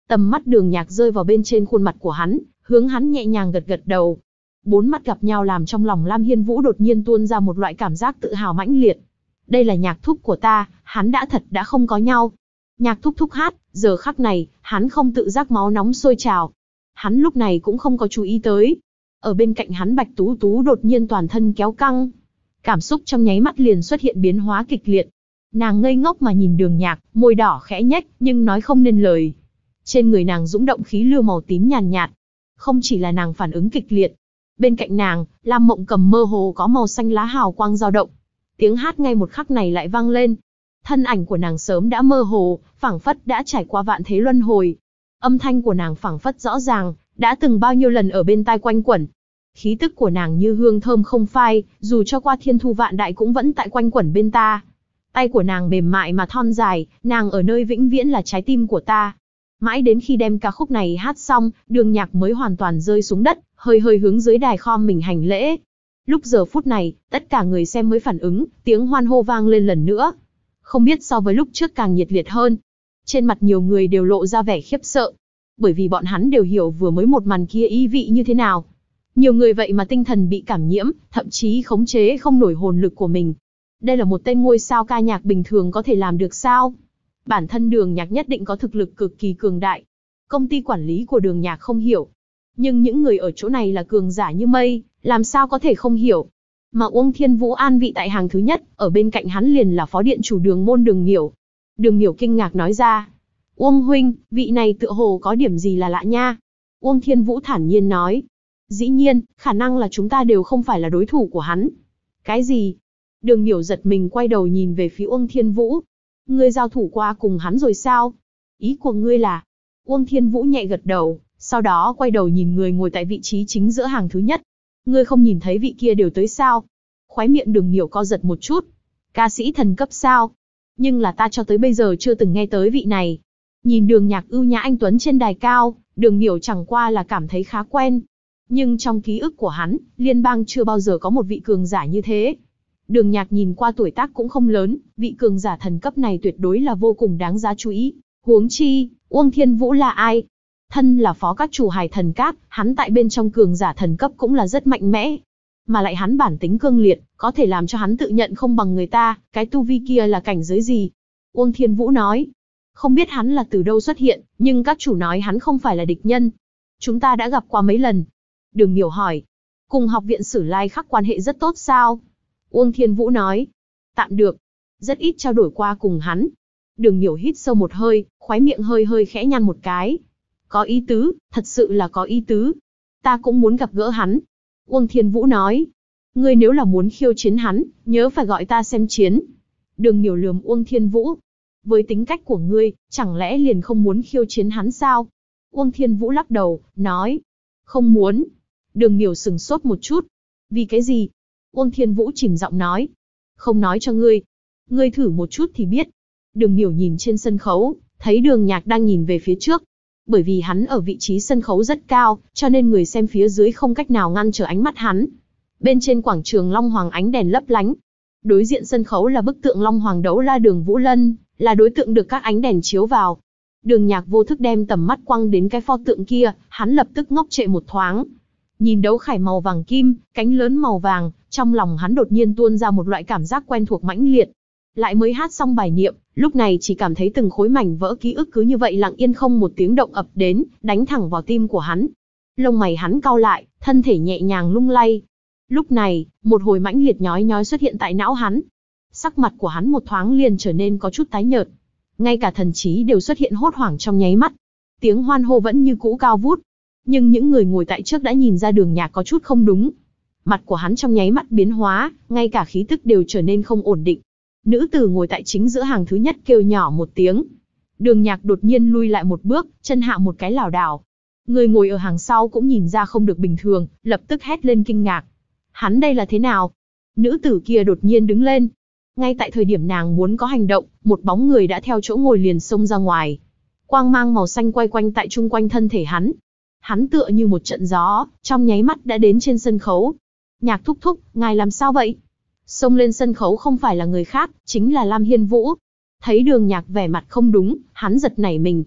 Tầm mắt Đường Nhạc rơi vào bên trên khuôn mặt của hắn, hướng hắn nhẹ nhàng gật gật đầu. Bốn mắt gặp nhau làm trong lòng Lam Hiên Vũ đột nhiên tuôn ra một loại cảm giác tự hào mãnh liệt. Đây là Nhạc thúc của ta, hắn đã không có nhau. Nhạc thúc thúc hát, giờ khắc này, hắn không tự giác máu nóng sôi trào. Hắn lúc này cũng không có chú ý tới. Ở bên cạnh hắn Bạch Tú Tú đột nhiên toàn thân kéo căng. Cảm xúc trong nháy mắt liền xuất hiện biến hóa kịch liệt. Nàng ngây ngốc mà nhìn Đường Nhạc, môi đỏ khẽ nhếch, nhưng nói không nên lời. Trên người nàng dũng động khí lưu màu tím nhàn nhạt. Không chỉ là nàng phản ứng kịch liệt. Bên cạnh nàng, Lam Mộng Cầm mơ hồ có màu xanh lá hào quang dao động. Tiếng hát ngay một khắc này lại vang lên. Thân ảnh của nàng sớm đã mơ hồ, phảng phất đã trải qua vạn thế luân hồi. Âm thanh của nàng phảng phất rõ ràng, đã từng bao nhiêu lần ở bên tai quanh quẩn. Khí tức của nàng như hương thơm không phai, dù cho qua thiên thu vạn đại cũng vẫn tại quanh quẩn bên ta. Tay của nàng mềm mại mà thon dài, nàng ở nơi vĩnh viễn là trái tim của ta. Mãi đến khi đem ca khúc này hát xong, Đường Nhạc mới hoàn toàn rơi xuống đất, hơi hơi hướng dưới đài khom mình hành lễ. Lúc giờ phút này, tất cả người xem mới phản ứng, tiếng hoan hô vang lên lần nữa. Không biết so với lúc trước càng nhiệt liệt hơn. Trên mặt nhiều người đều lộ ra vẻ khiếp sợ. Bởi vì bọn hắn đều hiểu vừa mới một màn kia ý vị như thế nào. Nhiều người vậy mà tinh thần bị cảm nhiễm, thậm chí khống chế không nổi hồn lực của mình. Đây là một tên ngôi sao ca nhạc bình thường có thể làm được sao? Bản thân Đường Nhạc nhất định có thực lực cực kỳ cường đại. Công ty quản lý của Đường Nhạc không hiểu. Nhưng những người ở chỗ này là cường giả như mây, làm sao có thể không hiểu. Mà Uông Thiên Vũ an vị tại hàng thứ nhất, ở bên cạnh hắn liền là phó điện chủ Đường môn Đường Miểu. Đường Miểu kinh ngạc nói ra. Uông huynh, vị này tựa hồ có điểm gì là lạ nha. Uông Thiên Vũ thản nhiên nói. Dĩ nhiên, khả năng là chúng ta đều không phải là đối thủ của hắn. Cái gì? Đường Miểu giật mình quay đầu nhìn về phía Uông Thiên Vũ. Ngươi giao thủ qua cùng hắn rồi sao? Ý của ngươi là? Uông Thiên Vũ nhẹ gật đầu, sau đó quay đầu nhìn người ngồi tại vị trí chính giữa hàng thứ nhất. Ngươi không nhìn thấy vị kia đều tới sao? Khóe miệng Đường Miểu co giật một chút. Ca sĩ thần cấp sao? Nhưng là ta cho tới bây giờ chưa từng nghe tới vị này. Nhìn Đường Nhạc ưu nhã anh tuấn trên đài cao, Đường Miểu chẳng qua là cảm thấy khá quen. Nhưng trong ký ức của hắn, liên bang chưa bao giờ có một vị cường giả như thế. Đường Nhạc nhìn qua tuổi tác cũng không lớn, vị cường giả thần cấp này tuyệt đối là vô cùng đáng giá chú ý. Huống chi, Uông Thiên Vũ là ai? Thân là phó các chủ Hải Thần Các, hắn tại bên trong cường giả thần cấp cũng là rất mạnh mẽ. Mà lại hắn bản tính cương liệt, có thể làm cho hắn tự nhận không bằng người ta, cái tu vi kia là cảnh giới gì? Uông Thiên Vũ nói. Không biết hắn là từ đâu xuất hiện, nhưng các chủ nói hắn không phải là địch nhân. Chúng ta đã gặp qua mấy lần. Đường Miểu hỏi. Cùng học viện Sử Lai Khắc quan hệ rất tốt sao? Uông Thiên Vũ nói. Tạm được. Rất ít trao đổi qua cùng hắn. Đường Miểu hít sâu một hơi, khóe miệng hơi hơi khẽ nhăn một cái. Có ý tứ, thật sự là có ý tứ. Ta cũng muốn gặp gỡ hắn. Uông Thiên Vũ nói. Ngươi nếu là muốn khiêu chiến hắn, nhớ phải gọi ta xem chiến. Đường Miểu lườm Uông Thiên Vũ. Với tính cách của ngươi, chẳng lẽ liền không muốn khiêu chiến hắn sao? Uông Thiên Vũ lắc đầu, nói. Không muốn. Đường Miểu sừng sốt một chút. Vì cái gì? Uông Thiên Vũ chìm giọng nói. Không nói cho ngươi. Ngươi thử một chút thì biết. Đường Miểu nhìn trên sân khấu, thấy Đường Nhạc đang nhìn về phía trước. Bởi vì hắn ở vị trí sân khấu rất cao, cho nên người xem phía dưới không cách nào ngăn trở ánh mắt hắn. Bên trên quảng trường Long Hoàng ánh đèn lấp lánh. Đối diện sân khấu là bức tượng Long Hoàng đấu la Đường Vũ Lân, là đối tượng được các ánh đèn chiếu vào. Đường Nhạc vô thức đem tầm mắt quăng đến cái pho tượng kia, hắn lập tức ngốc trệ một thoáng. Nhìn đấu khải màu vàng kim, cánh lớn màu vàng, trong lòng hắn đột nhiên tuôn ra một loại cảm giác quen thuộc mãnh liệt. Lại mới hát xong bài niệm, lúc này chỉ cảm thấy từng khối mảnh vỡ ký ức cứ như vậy lặng yên không một tiếng động ập đến, đánh thẳng vào tim của hắn. Lông mày hắn cau lại, thân thể nhẹ nhàng lung lay. Lúc này, một hồi mãnh liệt nhói nhói xuất hiện tại não hắn. Sắc mặt của hắn một thoáng liền trở nên có chút tái nhợt. Ngay cả thần trí đều xuất hiện hốt hoảng trong nháy mắt. Tiếng hoan hô vẫn như cũ cao vút. Nhưng những người ngồi tại trước đã nhìn ra Đường Nhạc có chút không đúng. Mặt của hắn trong nháy mắt biến hóa, ngay cả khí tức đều trở nên không ổn định. Nữ tử ngồi tại chính giữa hàng thứ nhất kêu nhỏ một tiếng. Đường Nhạc đột nhiên lui lại một bước, chân hạ một cái lảo đảo. Người ngồi ở hàng sau cũng nhìn ra không được bình thường, lập tức hét lên kinh ngạc. Hắn đây là thế nào? Nữ tử kia đột nhiên đứng lên. Ngay tại thời điểm nàng muốn có hành động, một bóng người đã theo chỗ ngồi liền xông ra ngoài. Quang mang màu xanh quay quanh tại chung quanh thân thể hắn. Hắn tựa như một trận gió, trong nháy mắt đã đến trên sân khấu. Nhạc thúc thúc, ngài làm sao vậy? Xông lên sân khấu không phải là người khác, chính là Lam Hiên Vũ. Thấy Đường Nhạc vẻ mặt không đúng, hắn giật nảy mình.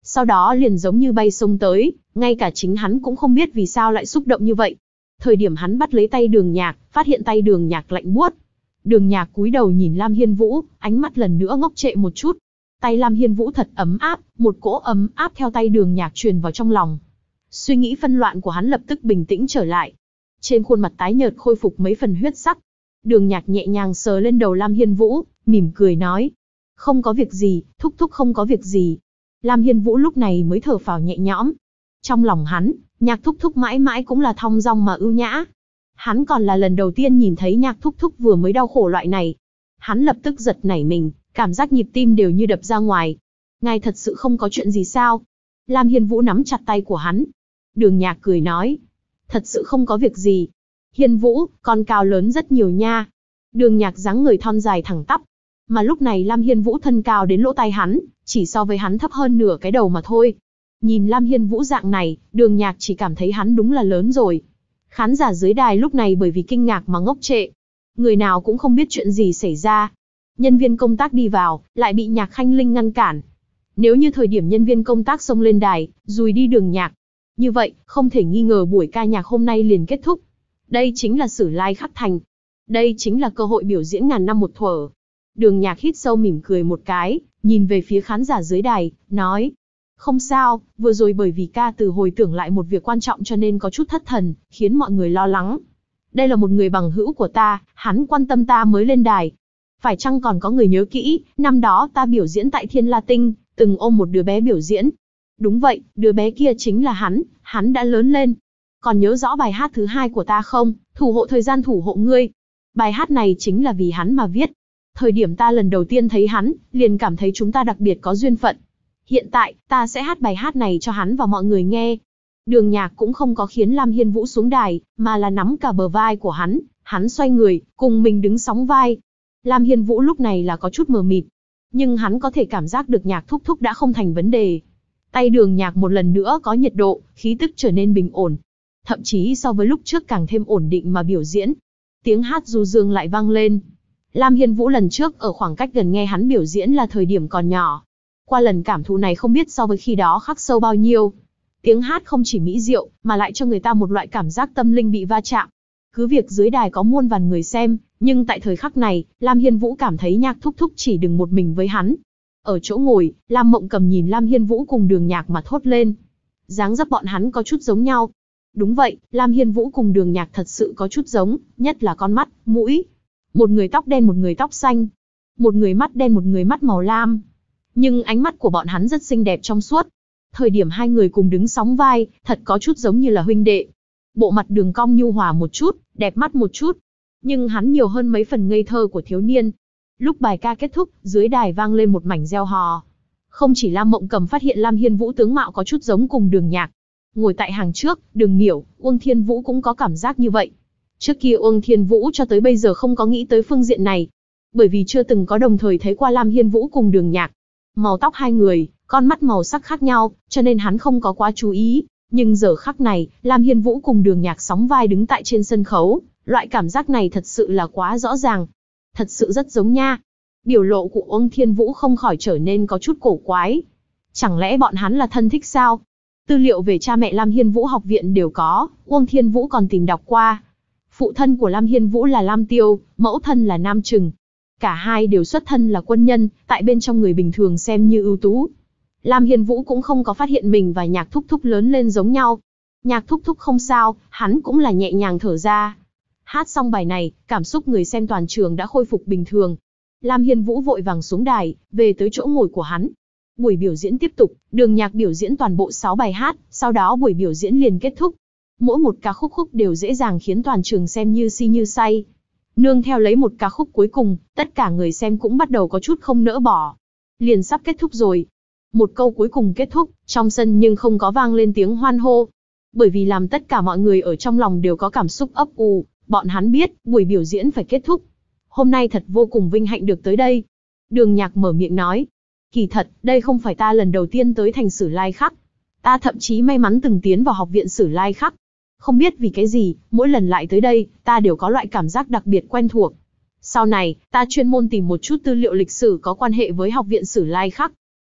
Sau đó liền giống như bay xông tới, ngay cả chính hắn cũng không biết vì sao lại xúc động như vậy. Thời điểm hắn bắt lấy tay Đường Nhạc, phát hiện tay Đường Nhạc lạnh buốt. Đường Nhạc cúi đầu nhìn Lam Hiên Vũ, ánh mắt lần nữa ngốc trệ một chút. Tay Lam Hiên Vũ thật ấm áp, một cỗ ấm áp theo tay Đường Nhạc truyền vào trong lòng. Suy nghĩ phân loạn của hắn lập tức bình tĩnh trở lại. Trên khuôn mặt tái nhợt khôi phục mấy phần huyết sắc. Đường Nhạc nhẹ nhàng sờ lên đầu Lam Hiên Vũ, mỉm cười nói. Không có việc gì, thúc thúc không có việc gì. Lam Hiên Vũ lúc này mới thở phào nhẹ nhõm. Trong lòng hắn, Nhạc thúc thúc mãi mãi cũng là thong dong mà ưu nhã. Hắn còn là lần đầu tiên nhìn thấy Nhạc thúc thúc vừa mới đau khổ loại này. Hắn lập tức giật nảy mình, cảm giác nhịp tim đều như đập ra ngoài. Ngài thật sự không có chuyện gì sao? Lam Hiên Vũ nắm chặt tay của hắn. Đường Nhạc cười nói. Thật sự không có việc gì. Hiên Vũ, con cao lớn rất nhiều nha. Đường Nhạc dáng người thon dài thẳng tắp. Mà lúc này Lam Hiên Vũ thân cao đến lỗ tai hắn, chỉ so với hắn thấp hơn nửa cái đầu mà thôi. Nhìn Lam Hiên Vũ dạng này, Đường Nhạc chỉ cảm thấy hắn đúng là lớn rồi. Khán giả dưới đài lúc này bởi vì kinh ngạc mà ngốc trệ. Người nào cũng không biết chuyện gì xảy ra. Nhân viên công tác đi vào, lại bị Nhạc Khanh Linh ngăn cản. Nếu như thời điểm nhân viên công tác xông lên đài, dùi đi Đường Nhạc, như vậy, không thể nghi ngờ buổi ca nhạc hôm nay liền kết thúc. Đây chính là Sử Lai Khắc Thành. Đây chính là cơ hội biểu diễn ngàn năm một thuở. Đường Nhạc hít sâu mỉm cười một cái, nhìn về phía khán giả dưới đài, nói. Không sao, vừa rồi bởi vì ca từ hồi tưởng lại một việc quan trọng cho nên có chút thất thần, khiến mọi người lo lắng. Đây là một người bằng hữu của ta, hắn quan tâm ta mới lên đài. Phải chăng còn có người nhớ kỹ, năm đó ta biểu diễn tại Thiên La Tinh, từng ôm một đứa bé biểu diễn. Đúng vậy, đứa bé kia chính là hắn đã lớn lên. Còn nhớ rõ bài hát thứ 2 của ta không? Thủ hộ thời gian thủ hộ ngươi. Bài hát này chính là vì hắn mà viết. Thời điểm ta lần đầu tiên thấy hắn, liền cảm thấy chúng ta đặc biệt có duyên phận. Hiện tại, ta sẽ hát bài hát này cho hắn và mọi người nghe. Đường Nhạc cũng không có khiến Lam Hiên Vũ xuống đài, mà là nắm cả bờ vai của hắn xoay người, cùng mình đứng sóng vai. Lam Hiên Vũ lúc này là có chút mờ mịt, nhưng hắn có thể cảm giác được Nhạc thúc thúc đã không thành vấn đề. Tay Đường Nhạc một lần nữa có nhiệt độ, khí tức trở nên bình ổn. Thậm chí so với lúc trước càng thêm ổn định mà biểu diễn. Tiếng hát du dương lại vang lên. Lam Hiên Vũ lần trước ở khoảng cách gần nghe hắn biểu diễn là thời điểm còn nhỏ. Qua lần cảm thụ này không biết so với khi đó khắc sâu bao nhiêu. Tiếng hát không chỉ mỹ diệu, mà lại cho người ta một loại cảm giác tâm linh bị va chạm. Cứ việc dưới đài có muôn vàn người xem, nhưng tại thời khắc này, Lam Hiên Vũ cảm thấy Nhạc thúc thúc chỉ đừng một mình với hắn. Ở chỗ ngồi, Lam Mộng Cầm nhìn Lam Hiên Vũ cùng Đường Nhạc mà thốt lên. Dáng dấp bọn hắn có chút giống nhau. Đúng vậy, Lam Hiên Vũ cùng Đường Nhạc thật sự có chút giống, nhất là con mắt, mũi. Một người tóc đen một người tóc xanh. Một người mắt đen một người mắt màu lam. Nhưng ánh mắt của bọn hắn rất xinh đẹp trong suốt. Thời điểm hai người cùng đứng sóng vai, thật có chút giống như là huynh đệ. Bộ mặt đường cong nhu hòa một chút, đẹp mắt một chút. Nhưng hắn nhiều hơn mấy phần ngây thơ của thiếu niên. Lúc bài ca kết thúc, dưới đài vang lên một mảnh reo hò. Không chỉ Lam Mộng Cầm phát hiện Lam Hiên Vũ tướng mạo có chút giống cùng Đường Nhạc. Ngồi tại hàng trước, Đường Miểu, Uông Thiên Vũ cũng có cảm giác như vậy. Trước kia Uông Thiên Vũ cho tới bây giờ không có nghĩ tới phương diện này. Bởi vì chưa từng có đồng thời thấy qua Lam Hiên Vũ cùng Đường Nhạc. Màu tóc hai người, con mắt màu sắc khác nhau, cho nên hắn không có quá chú ý. Nhưng giờ khắc này, Lam Hiên Vũ cùng Đường Nhạc sóng vai đứng tại trên sân khấu. Loại cảm giác này thật sự là quá rõ ràng. Thật sự rất giống nha. Biểu lộ của Uông Thiên Vũ không khỏi trở nên có chút cổ quái. Chẳng lẽ bọn hắn là thân thích sao? Tư liệu về cha mẹ Lam Hiên Vũ học viện đều có, Uông Thiên Vũ còn tìm đọc qua. Phụ thân của Lam Hiên Vũ là Lam Tiêu, mẫu thân là Nam Trừng. Cả hai đều xuất thân là quân nhân, tại bên trong người bình thường xem như ưu tú. Lam Hiên Vũ cũng không có phát hiện mình và Nhạc thúc thúc lớn lên giống nhau. Nhạc thúc thúc không sao, hắn cũng là nhẹ nhàng thở ra. Hát xong bài này, cảm xúc người xem toàn trường đã khôi phục bình thường. Lam Hiên Vũ vội vàng xuống đài, về tới chỗ ngồi của hắn. Buổi biểu diễn tiếp tục, Đường Nhạc biểu diễn toàn bộ 6 bài hát, sau đó buổi biểu diễn liền kết thúc. Mỗi một ca khúc đều dễ dàng khiến toàn trường xem như si như say. Nương theo lấy một ca khúc cuối cùng, tất cả người xem cũng bắt đầu có chút không nỡ bỏ. Liền sắp kết thúc rồi. Một câu cuối cùng kết thúc, trong sân nhưng không có vang lên tiếng hoan hô. Bởi vì làm tất cả mọi người ở trong lòng đều có cảm xúc ấp ù, bọn hắn biết, buổi biểu diễn phải kết thúc. Hôm nay thật vô cùng vinh hạnh được tới đây. Đường Nhạc mở miệng nói. Kỳ thật, đây không phải ta lần đầu tiên tới thành Sử Lai Khắc. Ta thậm chí may mắn từng tiến vào học viện Sử Lai Khắc. Không biết vì cái gì, mỗi lần lại tới đây, ta đều có loại cảm giác đặc biệt quen thuộc. Sau này, ta chuyên môn tìm một chút tư liệu lịch sử có quan hệ với học viện Sử Lai Khắc.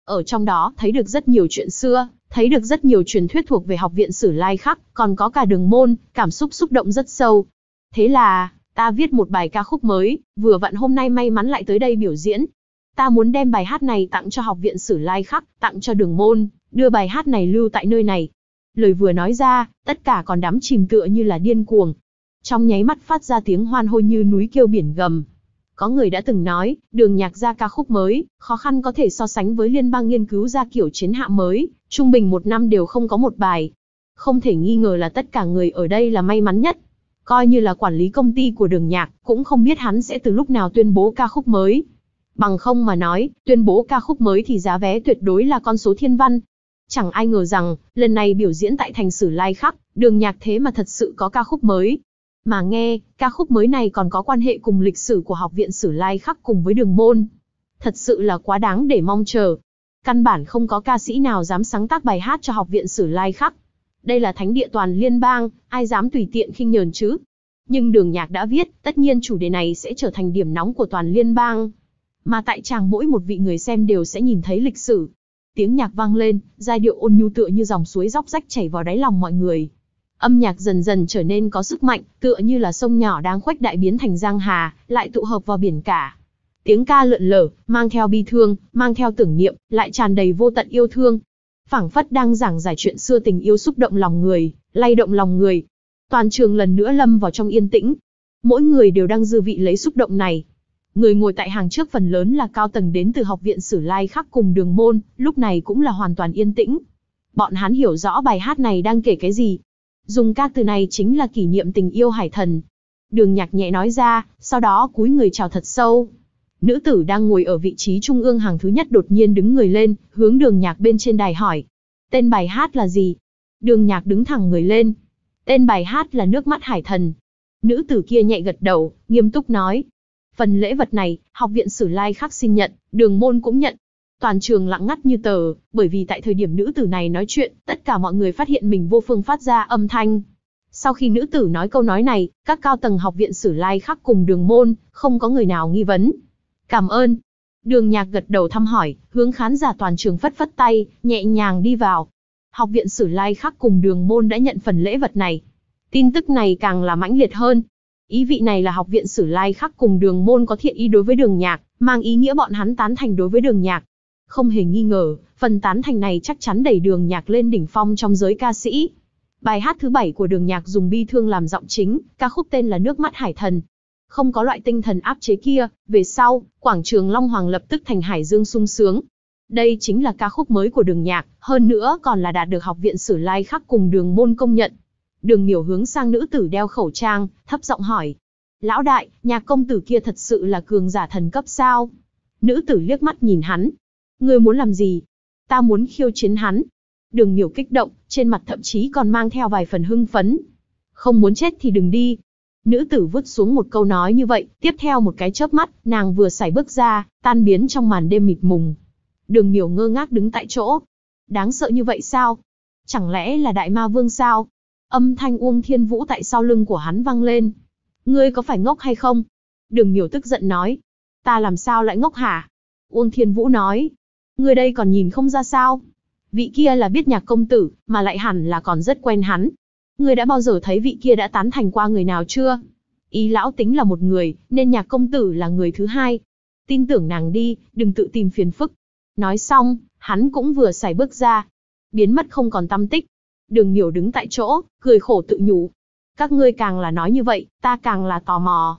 Ở trong đó thấy được rất nhiều chuyện xưa, thấy được rất nhiều truyền thuyết thuộc về học viện Sử Lai Khắc, còn có cả Đường Môn, cảm xúc xúc động rất sâu. Thế là, ta viết một bài ca khúc mới, vừa vặn hôm nay may mắn lại tới đây biểu diễn. Ta muốn đem bài hát này tặng cho học viện Sử Lai Khắc, tặng cho Đường Môn, đưa bài hát này lưu tại nơi này. Lời vừa nói ra, tất cả còn đắm chìm tựa như là điên cuồng. Trong nháy mắt phát ra tiếng hoan hô như núi kêu biển gầm. Có người đã từng nói, Đường Nhạc ra ca khúc mới, khó khăn có thể so sánh với liên bang nghiên cứu ra kiểu chiến hạm mới, trung bình một năm đều không có một bài. Không thể nghi ngờ là tất cả người ở đây là may mắn nhất. Coi như là quản lý công ty của Đường Nhạc, cũng không biết hắn sẽ từ lúc nào tuyên bố ca khúc mới. Bằng không mà nói, tuyên bố ca khúc mới thì giá vé tuyệt đối là con số thiên văn. Chẳng ai ngờ rằng, lần này biểu diễn tại thành Sử Lai Khắc, Đường Nhạc thế mà thật sự có ca khúc mới. Mà nghe, ca khúc mới này còn có quan hệ cùng lịch sử của học viện Sử Lai Khắc cùng với Đường Môn. Thật sự là quá đáng để mong chờ. Căn bản không có ca sĩ nào dám sáng tác bài hát cho học viện Sử Lai Khắc. Đây là thánh địa toàn liên bang, ai dám tùy tiện khinh nhờn chứ? Nhưng Đường Nhạc đã viết, tất nhiên chủ đề này sẽ trở thành điểm nóng của toàn liên bang. Mà tại tràng mỗi một vị người xem đều sẽ nhìn thấy lịch sử. Tiếng nhạc vang lên, giai điệu ôn nhu tựa như dòng suối róc rách chảy vào đáy lòng mọi người. Âm nhạc dần dần trở nên có sức mạnh, tựa như là sông nhỏ đang khuếch đại biến thành giang hà, lại tụ hợp vào biển cả. Tiếng ca lượn lờ, mang theo bi thương, mang theo tưởng niệm, lại tràn đầy vô tận yêu thương. Phảng phất đang giảng giải chuyện xưa tình yêu xúc động lòng người, lay động lòng người. Toàn trường lần nữa lâm vào trong yên tĩnh. Mỗi người đều đang dư vị lấy xúc động này. Người ngồi tại hàng trước phần lớn là cao tầng đến từ học viện Sử Lai Khắc cùng Đường Môn, lúc này cũng là hoàn toàn yên tĩnh. Bọn hắn hiểu rõ bài hát này đang kể cái gì. Dùng ca từ này chính là kỷ niệm tình yêu hải thần. Đường Nhạc nhẹ nói ra, sau đó cúi người chào thật sâu. Nữ tử đang ngồi ở vị trí trung ương hàng thứ nhất đột nhiên đứng người lên, hướng Đường Nhạc bên trên đài hỏi. Tên bài hát là gì? Đường Nhạc đứng thẳng người lên. Tên bài hát là Nước Mắt Hải Thần. Nữ tử kia nhẹ gật đầu, nghiêm túc nói. Phần lễ vật này, học viện Sử Lai Khắc xin nhận, Đường Môn cũng nhận. Toàn trường lặng ngắt như tờ, bởi vì tại thời điểm nữ tử này nói chuyện, tất cả mọi người phát hiện mình vô phương phát ra âm thanh. Sau khi nữ tử nói câu nói này, các cao tầng học viện Sử Lai Khắc cùng Đường Môn, không có người nào nghi vấn. Cảm ơn. Đường Nhạc gật đầu thăm hỏi, hướng khán giả toàn trường phất phất tay, nhẹ nhàng đi vào. Học viện Sử Lai Khắc cùng Đường Môn đã nhận phần lễ vật này. Tin tức này càng là mãnh liệt hơn. Ý vị này là học viện Sử Lai Khắc cùng Đường Môn có thiện ý đối với Đường Nhạc, mang ý nghĩa bọn hắn tán thành đối với Đường Nhạc. Không hề nghi ngờ, phần tán thành này chắc chắn đẩy Đường Nhạc lên đỉnh phong trong giới ca sĩ. Bài hát thứ 7 của Đường Nhạc dùng bi thương làm giọng chính, ca khúc tên là Nước Mắt Hải Thần. Không có loại tinh thần áp chế kia, về sau, quảng trường Long Hoàng lập tức thành hải dương sung sướng. Đây chính là ca khúc mới của Đường Nhạc, hơn nữa còn là đạt được học viện Sử Lai Khắc cùng Đường Môn công nhận. Đường Miểu hướng sang nữ tử đeo khẩu trang, thấp giọng hỏi. Lão đại, Nhạc công tử kia thật sự là cường giả thần cấp sao? Nữ tử liếc mắt nhìn hắn. Ngươi muốn làm gì? Ta muốn khiêu chiến hắn. Đường Miểu kích động, trên mặt thậm chí còn mang theo vài phần hưng phấn. Không muốn chết thì đừng đi. Nữ tử vứt xuống một câu nói như vậy, tiếp theo một cái chớp mắt, nàng vừa sải bước ra, tan biến trong màn đêm mịt mùng. Đường Miểu ngơ ngác đứng tại chỗ. Đáng sợ như vậy sao? Chẳng lẽ là Đại Ma Vương sao? Âm thanh Uông Thiên Vũ tại sau lưng của hắn vang lên. Ngươi có phải ngốc hay không? Đường Miểu tức giận nói. Ta làm sao lại ngốc hả? Uông Thiên Vũ nói. Ngươi đây còn nhìn không ra sao? Vị kia là biết Nhạc công tử, mà lại hẳn là còn rất quen hắn. Ngươi đã bao giờ thấy vị kia đã tán thành qua người nào chưa? Ý lão tính là một người, nên Nhạc công tử là người thứ hai. Tin tưởng nàng đi, đừng tự tìm phiền phức. Nói xong, hắn cũng vừa sải bước ra. Biến mất không còn tăm tích. Đường Miểu đứng tại chỗ, cười khổ tự nhủ. Các ngươi càng là nói như vậy, ta càng là tò mò.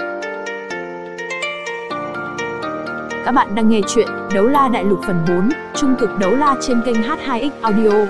Các bạn đang nghe chuyện Đấu La Đại Lục phần 4, trung cực đấu la trên kênh H2X Audio.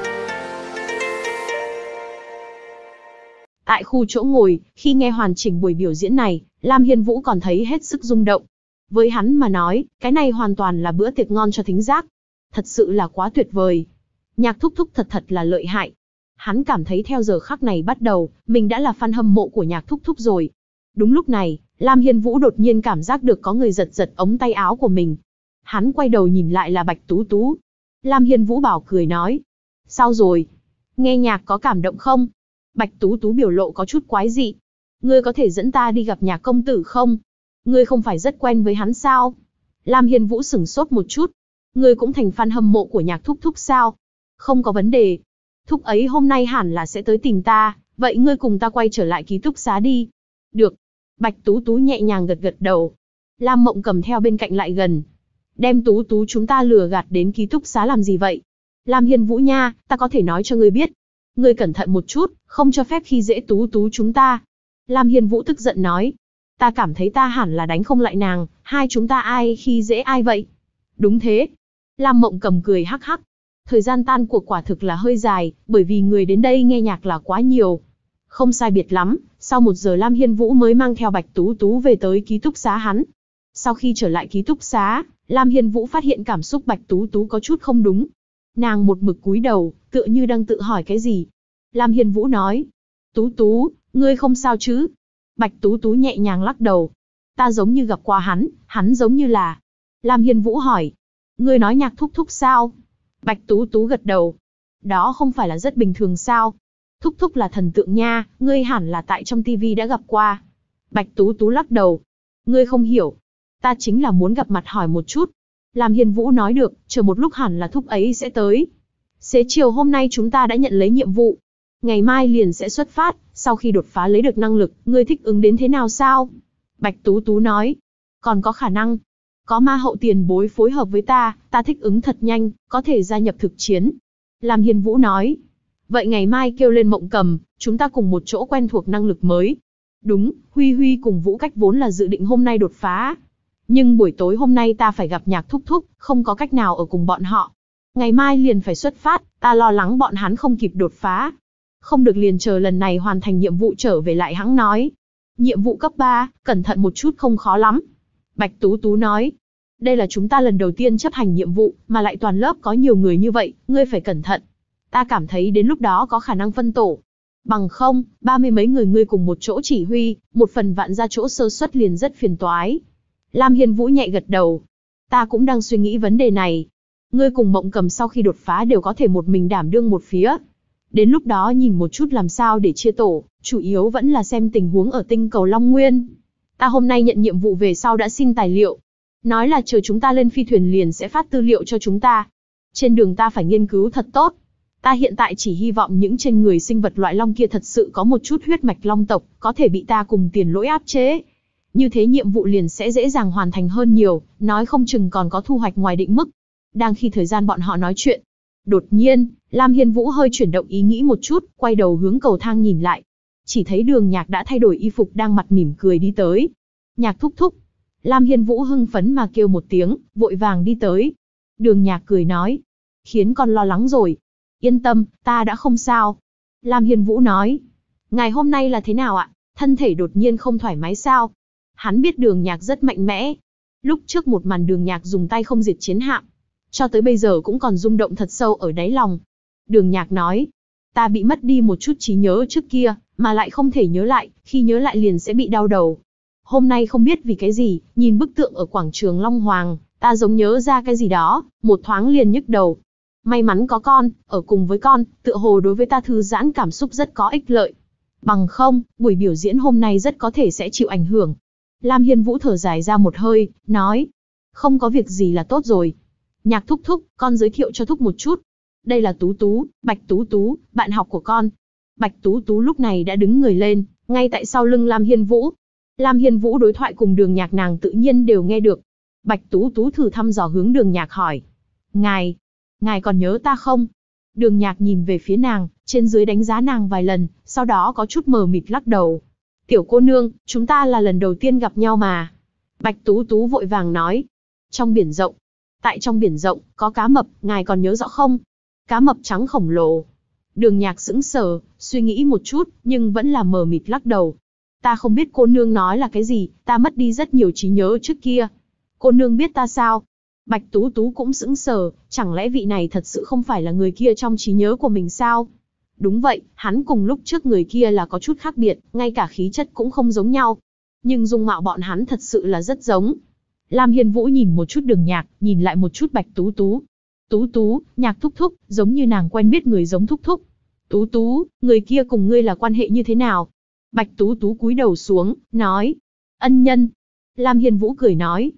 Tại khu chỗ ngồi, khi nghe hoàn chỉnh buổi biểu diễn này, Lam Hiên Vũ còn thấy hết sức rung động. Với hắn mà nói, cái này hoàn toàn là bữa tiệc ngon cho thính giác. Thật sự là quá tuyệt vời. Nhạc thúc thúc thật là lợi hại. Hắn cảm thấy theo giờ khắc này bắt đầu, mình đã là fan hâm mộ của Nhạc thúc thúc rồi. Đúng lúc này, Lam Hiên Vũ đột nhiên cảm giác được có người giật giật ống tay áo của mình. Hắn quay đầu nhìn lại là Bạch Tú Tú. Lam Hiên Vũ bảo cười nói. Sao rồi? Nghe nhạc có cảm động không? Bạch Tú Tú biểu lộ có chút quái dị. Ngươi có thể dẫn ta đi gặp Nhạc công tử không? Ngươi không phải rất quen với hắn sao? Lam Hiên Vũ sửng sốt một chút. Ngươi cũng thành fan hâm mộ của Nhạc thúc thúc sao? Không có vấn đề. Thúc ấy hôm nay hẳn là sẽ tới tìm ta, vậy ngươi cùng ta quay trở lại ký túc xá đi. Được. Bạch Tú Tú nhẹ nhàng gật gật đầu. Lam Mộng Cầm theo bên cạnh lại gần. Đem Tú Tú chúng ta lừa gạt đến ký túc xá làm gì vậy? Lam Hiên Vũ nha, ta có thể nói cho ngươi biết. Ngươi cẩn thận một chút, không cho phép khi dễ Tú Tú chúng ta. Lam Hiên Vũ tức giận nói. Ta cảm thấy ta hẳn là đánh không lại nàng, hai chúng ta ai khi dễ ai vậy? Đúng thế. Lam Mộng Cầm cười hắc hắc. Thời gian tan cuộc quả thực là hơi dài, bởi vì người đến đây nghe nhạc là quá nhiều. Không sai biệt lắm, sau 1 giờ Lam Hiên Vũ mới mang theo Bạch Tú Tú về tới ký túc xá hắn. Sau khi trở lại ký túc xá, Lam Hiên Vũ phát hiện cảm xúc Bạch Tú Tú có chút không đúng. Nàng một mực cúi đầu, tựa như đang tự hỏi cái gì. Lam Hiên Vũ nói, Tú Tú, ngươi không sao chứ? Bạch Tú Tú nhẹ nhàng lắc đầu. Ta giống như gặp qua hắn giống như là... Lam Hiên Vũ hỏi, ngươi nói Nhạc thúc thúc sao? Bạch Tú Tú gật đầu. Đó không phải là rất bình thường sao? Thúc thúc là thần tượng nha, ngươi hẳn là tại trong tivi đã gặp qua. Bạch Tú Tú lắc đầu. Ngươi không hiểu. Ta chính là muốn gặp mặt hỏi một chút. Lam Hiên Vũ nói được, chờ một lúc hẳn là thúc ấy sẽ tới. Xế chiều hôm nay chúng ta đã nhận lấy nhiệm vụ. Ngày mai liền sẽ xuất phát, sau khi đột phá lấy được năng lực, ngươi thích ứng đến thế nào sao? Bạch Tú Tú nói. Còn có khả năng. Có ma hậu tiền bối phối hợp với ta thích ứng thật nhanh, có thể gia nhập thực chiến. Lam Hiên Vũ nói. Vậy ngày mai kêu lên Mộng Cầm, chúng ta cùng một chỗ quen thuộc năng lực mới. Đúng, Huy Huy cùng Vũ Cách vốn là dự định hôm nay đột phá. Nhưng buổi tối hôm nay ta phải gặp Nhạc thúc thúc, không có cách nào ở cùng bọn họ. Ngày mai liền phải xuất phát, ta lo lắng bọn hắn không kịp đột phá. Không được liền chờ lần này hoàn thành nhiệm vụ trở về lại hãng nói. Nhiệm vụ cấp 3, cẩn thận một chút không khó lắm. Bạch Tú Tú nói. Đây là chúng ta lần đầu tiên chấp hành nhiệm vụ, mà lại toàn lớp có nhiều người như vậy, ngươi phải cẩn thận. Ta cảm thấy đến lúc đó có khả năng phân tổ. Bằng không, 30 mấy người ngươi cùng một chỗ chỉ huy, một phần vạn ra chỗ sơ suất liền rất phiền toái. Lam Hiên Vũ nhẹ gật đầu. Ta cũng đang suy nghĩ vấn đề này. Ngươi cùng Mộng Cầm sau khi đột phá đều có thể một mình đảm đương một phía. Đến lúc đó nhìn một chút làm sao để chia tổ, chủ yếu vẫn là xem tình huống ở tinh cầu Long Nguyên. Ta hôm nay nhận nhiệm vụ về sau đã xin tài liệu. Nói là chờ chúng ta lên phi thuyền liền sẽ phát tư liệu cho chúng ta. Trên đường ta phải nghiên cứu thật tốt. Ta hiện tại chỉ hy vọng những trên người sinh vật loại long kia thật sự có một chút huyết mạch long tộc, có thể bị ta cùng Tiền Lỗi áp chế. Như thế nhiệm vụ liền sẽ dễ dàng hoàn thành hơn nhiều, nói không chừng còn có thu hoạch ngoài định mức. Đang khi thời gian bọn họ nói chuyện, đột nhiên, Lam Hiên Vũ hơi chuyển động ý nghĩ một chút, quay đầu hướng cầu thang nhìn lại. Chỉ thấy Đường Nhạc đã thay đổi y phục đang mặt mỉm cười đi tới. Nhạc thúc thúc. Lam Hiên Vũ hưng phấn mà kêu một tiếng, vội vàng đi tới. Đường Nhạc cười nói. Khiến con lo lắng rồi. Yên tâm, ta đã không sao. Lam Hiên Vũ nói. Ngày hôm nay là thế nào ạ? Thân thể đột nhiên không thoải mái sao? Hắn biết Đường Nhạc rất mạnh mẽ. Lúc trước một màn Đường Nhạc dùng tay không diệt chiến hạm, cho tới bây giờ cũng còn rung động thật sâu ở đáy lòng. Đường Nhạc nói. Ta bị mất đi một chút trí nhớ trước kia, mà lại không thể nhớ lại, khi nhớ lại liền sẽ bị đau đầu. Hôm nay không biết vì cái gì, nhìn bức tượng ở quảng trường Long Hoàng, ta giống nhớ ra cái gì đó, một thoáng liền nhức đầu. May mắn có con, ở cùng với con, tựa hồ đối với ta thư giãn cảm xúc rất có ích lợi. Bằng không, buổi biểu diễn hôm nay rất có thể sẽ chịu ảnh hưởng. Lam Hiên Vũ thở dài ra một hơi, nói. Không có việc gì là tốt rồi. Nhạc thúc thúc, con giới thiệu cho thúc một chút. Đây là Tú Tú, Bạch Tú Tú, bạn học của con. Bạch Tú Tú lúc này đã đứng người lên, ngay tại sau lưng Lam Hiên Vũ. Lam Hiên Vũ đối thoại cùng Đường Nhạc nàng tự nhiên đều nghe được. Bạch Tú Tú thử thăm dò hướng Đường Nhạc hỏi. Ngài còn nhớ ta không? Đường Nhạc nhìn về phía nàng, trên dưới đánh giá nàng vài lần, sau đó có chút mờ mịt lắc đầu. Tiểu cô nương, chúng ta là lần đầu tiên gặp nhau mà. Bạch Tú Tú vội vàng nói. Trong biển rộng. Tại trong biển rộng, có cá mập, ngài còn nhớ rõ không? Cá mập trắng khổng lồ. Đường Nhạc sững sờ, suy nghĩ một chút, nhưng vẫn là mờ mịt lắc đầu. Ta không biết cô nương nói là cái gì, ta mất đi rất nhiều trí nhớ trước kia. Cô nương biết ta sao? Bạch Tú Tú cũng sững sờ, chẳng lẽ vị này thật sự không phải là người kia trong trí nhớ của mình sao? Đúng vậy, hắn cùng lúc trước người kia là có chút khác biệt, ngay cả khí chất cũng không giống nhau. Nhưng dung mạo bọn hắn thật sự là rất giống. Lam Hiên Vũ nhìn một chút Đường Nhạc, nhìn lại một chút Bạch Tú Tú. Tú Tú, Nhạc thúc thúc, giống như nàng quen biết người giống thúc thúc. Tú Tú, người kia cùng ngươi là quan hệ như thế nào? Bạch Tú Tú cúi đầu xuống, nói. Ân nhân. Lam Hiên Vũ cười nói.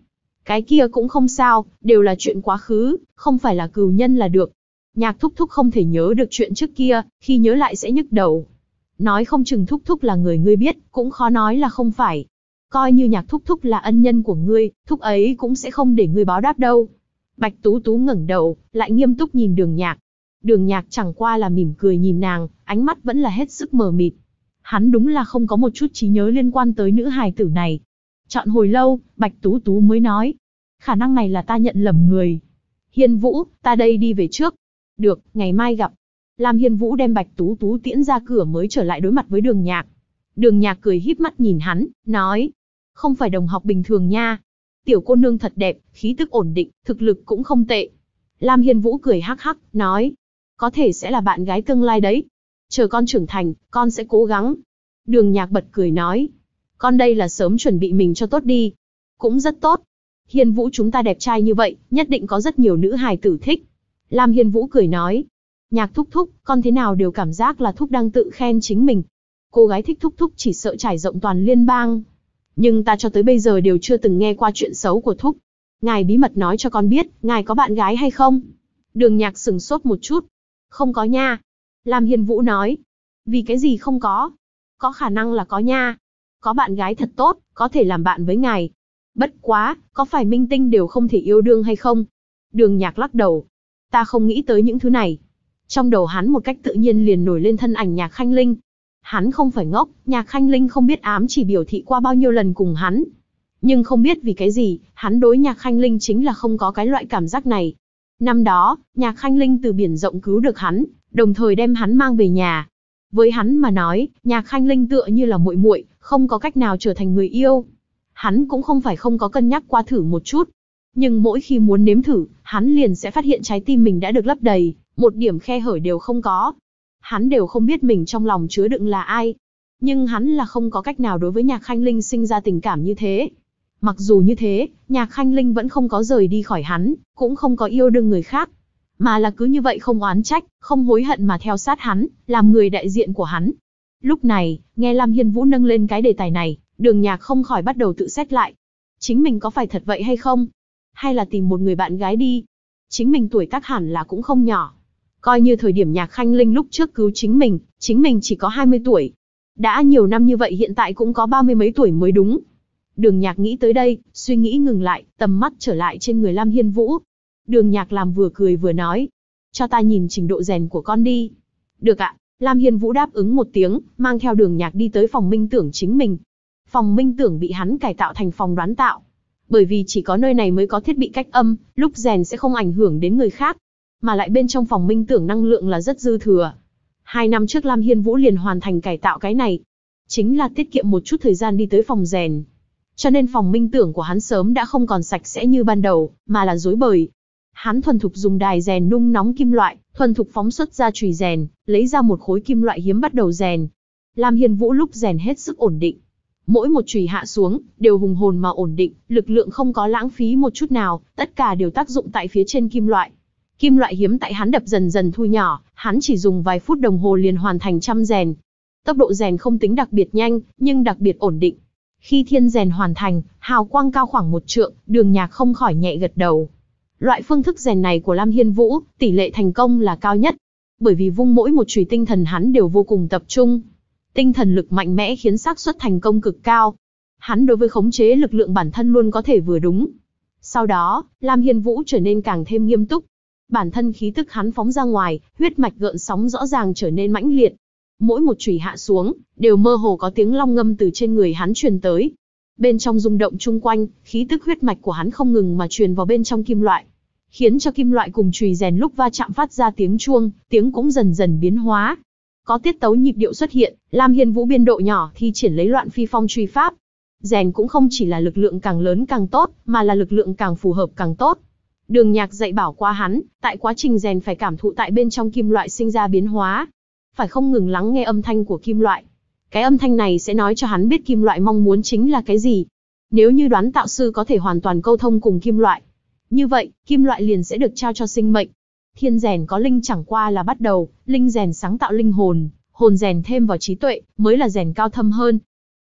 Cái kia cũng không sao, đều là chuyện quá khứ, không phải là cừu nhân là được. Nhạc thúc thúc không thể nhớ được chuyện trước kia, khi nhớ lại sẽ nhức đầu. Nói không chừng thúc thúc là người ngươi biết, cũng khó nói là không phải. Coi như nhạc thúc thúc là ân nhân của ngươi, thúc ấy cũng sẽ không để ngươi báo đáp đâu. Bạch Tú Tú ngẩng đầu, lại nghiêm túc nhìn Đường Nhạc. Đường Nhạc chẳng qua là mỉm cười nhìn nàng, ánh mắt vẫn là hết sức mờ mịt. Hắn đúng là không có một chút trí nhớ liên quan tới nữ hài tử này. Chọn hồi lâu, Bạch Tú Tú mới nói. Khả năng này là ta nhận lầm người. Hiên Vũ, ta đây đi về trước. Được, ngày mai gặp. Lam Hiên Vũ đem Bạch Tú Tú tiễn ra cửa mới trở lại đối mặt với Đường Nhạc. Đường Nhạc cười híp mắt nhìn hắn, nói. Không phải đồng học bình thường nha. Tiểu cô nương thật đẹp, khí tức ổn định, thực lực cũng không tệ. Lam Hiên Vũ cười hắc hắc, nói. Có thể sẽ là bạn gái tương lai đấy. Chờ con trưởng thành, con sẽ cố gắng. Đường Nhạc bật cười nói. Con đây là sớm chuẩn bị mình cho tốt đi. Cũng rất tốt. Hiên Vũ chúng ta đẹp trai như vậy, nhất định có rất nhiều nữ hài tử thích. Lam Hiên Vũ cười nói. Nhạc thúc thúc, con thế nào đều cảm giác là thúc đang tự khen chính mình. Cô gái thích thúc thúc chỉ sợ trải rộng toàn liên bang. Nhưng ta cho tới bây giờ đều chưa từng nghe qua chuyện xấu của thúc. Ngài bí mật nói cho con biết, ngài có bạn gái hay không? Đường Nhạc sừng sốt một chút. Không có nha. Lam Hiên Vũ nói. Vì cái gì không có? Có khả năng là có nha. Có bạn gái thật tốt, có thể làm bạn với ngài. Bất quá, có phải minh tinh đều không thể yêu đương hay không? Đường Nhạc lắc đầu. Ta không nghĩ tới những thứ này. Trong đầu hắn một cách tự nhiên liền nổi lên thân ảnh Nhạc Khanh Linh. Hắn không phải ngốc, Nhạc Khanh Linh không biết ám chỉ biểu thị qua bao nhiêu lần cùng hắn. Nhưng không biết vì cái gì, hắn đối Nhạc Khanh Linh chính là không có cái loại cảm giác này. Năm đó, Nhạc Khanh Linh từ biển rộng cứu được hắn, đồng thời đem hắn mang về nhà. Với hắn mà nói, Nhạc Khanh Linh tựa như là muội muội, không có cách nào trở thành người yêu. Hắn cũng không phải không có cân nhắc qua thử một chút. Nhưng mỗi khi muốn nếm thử, hắn liền sẽ phát hiện trái tim mình đã được lấp đầy, một điểm khe hở đều không có. Hắn đều không biết mình trong lòng chứa đựng là ai. Nhưng hắn là không có cách nào đối với Nhạc Khanh Linh sinh ra tình cảm như thế. Mặc dù như thế, Nhạc Khanh Linh vẫn không có rời đi khỏi hắn, cũng không có yêu đương người khác. Mà là cứ như vậy không oán trách, không hối hận mà theo sát hắn, làm người đại diện của hắn. Lúc này, nghe Lam Hiên Vũ nâng lên cái đề tài này, Đường Nhạc không khỏi bắt đầu tự xét lại. Chính mình có phải thật vậy hay không? Hay là tìm một người bạn gái đi? Chính mình tuổi tác hẳn là cũng không nhỏ. Coi như thời điểm Nhạc Khanh Linh lúc trước cứu chính mình chỉ có 20 tuổi. Đã nhiều năm như vậy hiện tại cũng có 30 mấy tuổi mới đúng. Đường Nhạc nghĩ tới đây, suy nghĩ ngừng lại, tầm mắt trở lại trên người Lam Hiên Vũ. Đường Nhạc làm vừa cười vừa nói. Cho ta nhìn trình độ rèn của con đi. Được ạ. Lam Hiên Vũ đáp ứng một tiếng, mang theo Đường Nhạc đi tới phòng minh tưởng chính mình. Phòng minh tưởng bị hắn cải tạo thành phòng đoán tạo. Bởi vì chỉ có nơi này mới có thiết bị cách âm, lúc rèn sẽ không ảnh hưởng đến người khác. Mà lại bên trong phòng minh tưởng năng lượng là rất dư thừa. 2 năm trước Lam Hiên Vũ liền hoàn thành cải tạo cái này. Chính là tiết kiệm một chút thời gian đi tới phòng rèn. Cho nên phòng minh tưởng của hắn sớm đã không còn sạch sẽ như ban đầu, mà là rối bời. Hắn thuần thục dùng đài rèn nung nóng kim loại, thuần thục phóng xuất ra chùy rèn, lấy ra một khối kim loại hiếm bắt đầu rèn. Lam Hiên Vũ lúc rèn hết sức ổn định. Mỗi một chùy hạ xuống, đều hùng hồn mà ổn định, lực lượng không có lãng phí một chút nào, tất cả đều tác dụng tại phía trên kim loại. Kim loại hiếm tại hắn đập dần dần thu nhỏ, hắn chỉ dùng vài phút đồng hồ liền hoàn thành trăm rèn. Tốc độ rèn không tính đặc biệt nhanh, nhưng đặc biệt ổn định. Khi thiên rèn hoàn thành, hào quang cao khoảng 1 trượng, Đường Nhạc không khỏi nhẹ gật đầu. Loại phương thức rèn này của Lam Hiên Vũ, tỷ lệ thành công là cao nhất. Bởi vì vung mỗi một chùy tinh thần hắn đều vô cùng tập trung. Tinh thần lực mạnh mẽ khiến xác suất thành công cực cao. Hắn đối với khống chế lực lượng bản thân luôn có thể vừa đúng. Sau đó, Lam Hiên Vũ trở nên càng thêm nghiêm túc. Bản thân khí tức hắn phóng ra ngoài, huyết mạch gợn sóng rõ ràng trở nên mãnh liệt. Mỗi một chùy hạ xuống, đều mơ hồ có tiếng long ngâm từ trên người hắn truyền tới. Bên trong rung động chung quanh, khí tức huyết mạch của hắn không ngừng mà truyền vào bên trong kim loại, khiến cho kim loại cùng chùy rèn lúc va chạm phát ra tiếng chuông, tiếng cũng dần dần biến hóa. Có tiết tấu nhịp điệu xuất hiện, Lam Hiên Vũ biên độ nhỏ thi triển lấy loạn phi phong truy pháp. Rèn cũng không chỉ là lực lượng càng lớn càng tốt, mà là lực lượng càng phù hợp càng tốt. Đường Nhạc dạy bảo qua hắn, tại quá trình rèn phải cảm thụ tại bên trong kim loại sinh ra biến hóa. Phải không ngừng lắng nghe âm thanh của kim loại. Cái âm thanh này sẽ nói cho hắn biết kim loại mong muốn chính là cái gì. Nếu như đoán tạo sư có thể hoàn toàn câu thông cùng kim loại, như vậy, kim loại liền sẽ được trao cho sinh mệnh. Thiên rèn có linh chẳng qua là bắt đầu, linh rèn sáng tạo linh hồn, hồn rèn thêm vào trí tuệ, mới là rèn cao thâm hơn.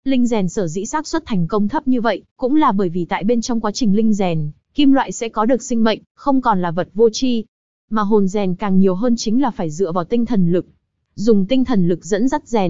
Linh rèn sở dĩ xác suất thành công thấp như vậy, cũng là bởi vì tại bên trong quá trình linh rèn, kim loại sẽ có được sinh mệnh, không còn là vật vô tri. Mà hồn rèn càng nhiều hơn chính là phải dựa vào tinh thần lực. Dùng tinh thần lực dẫn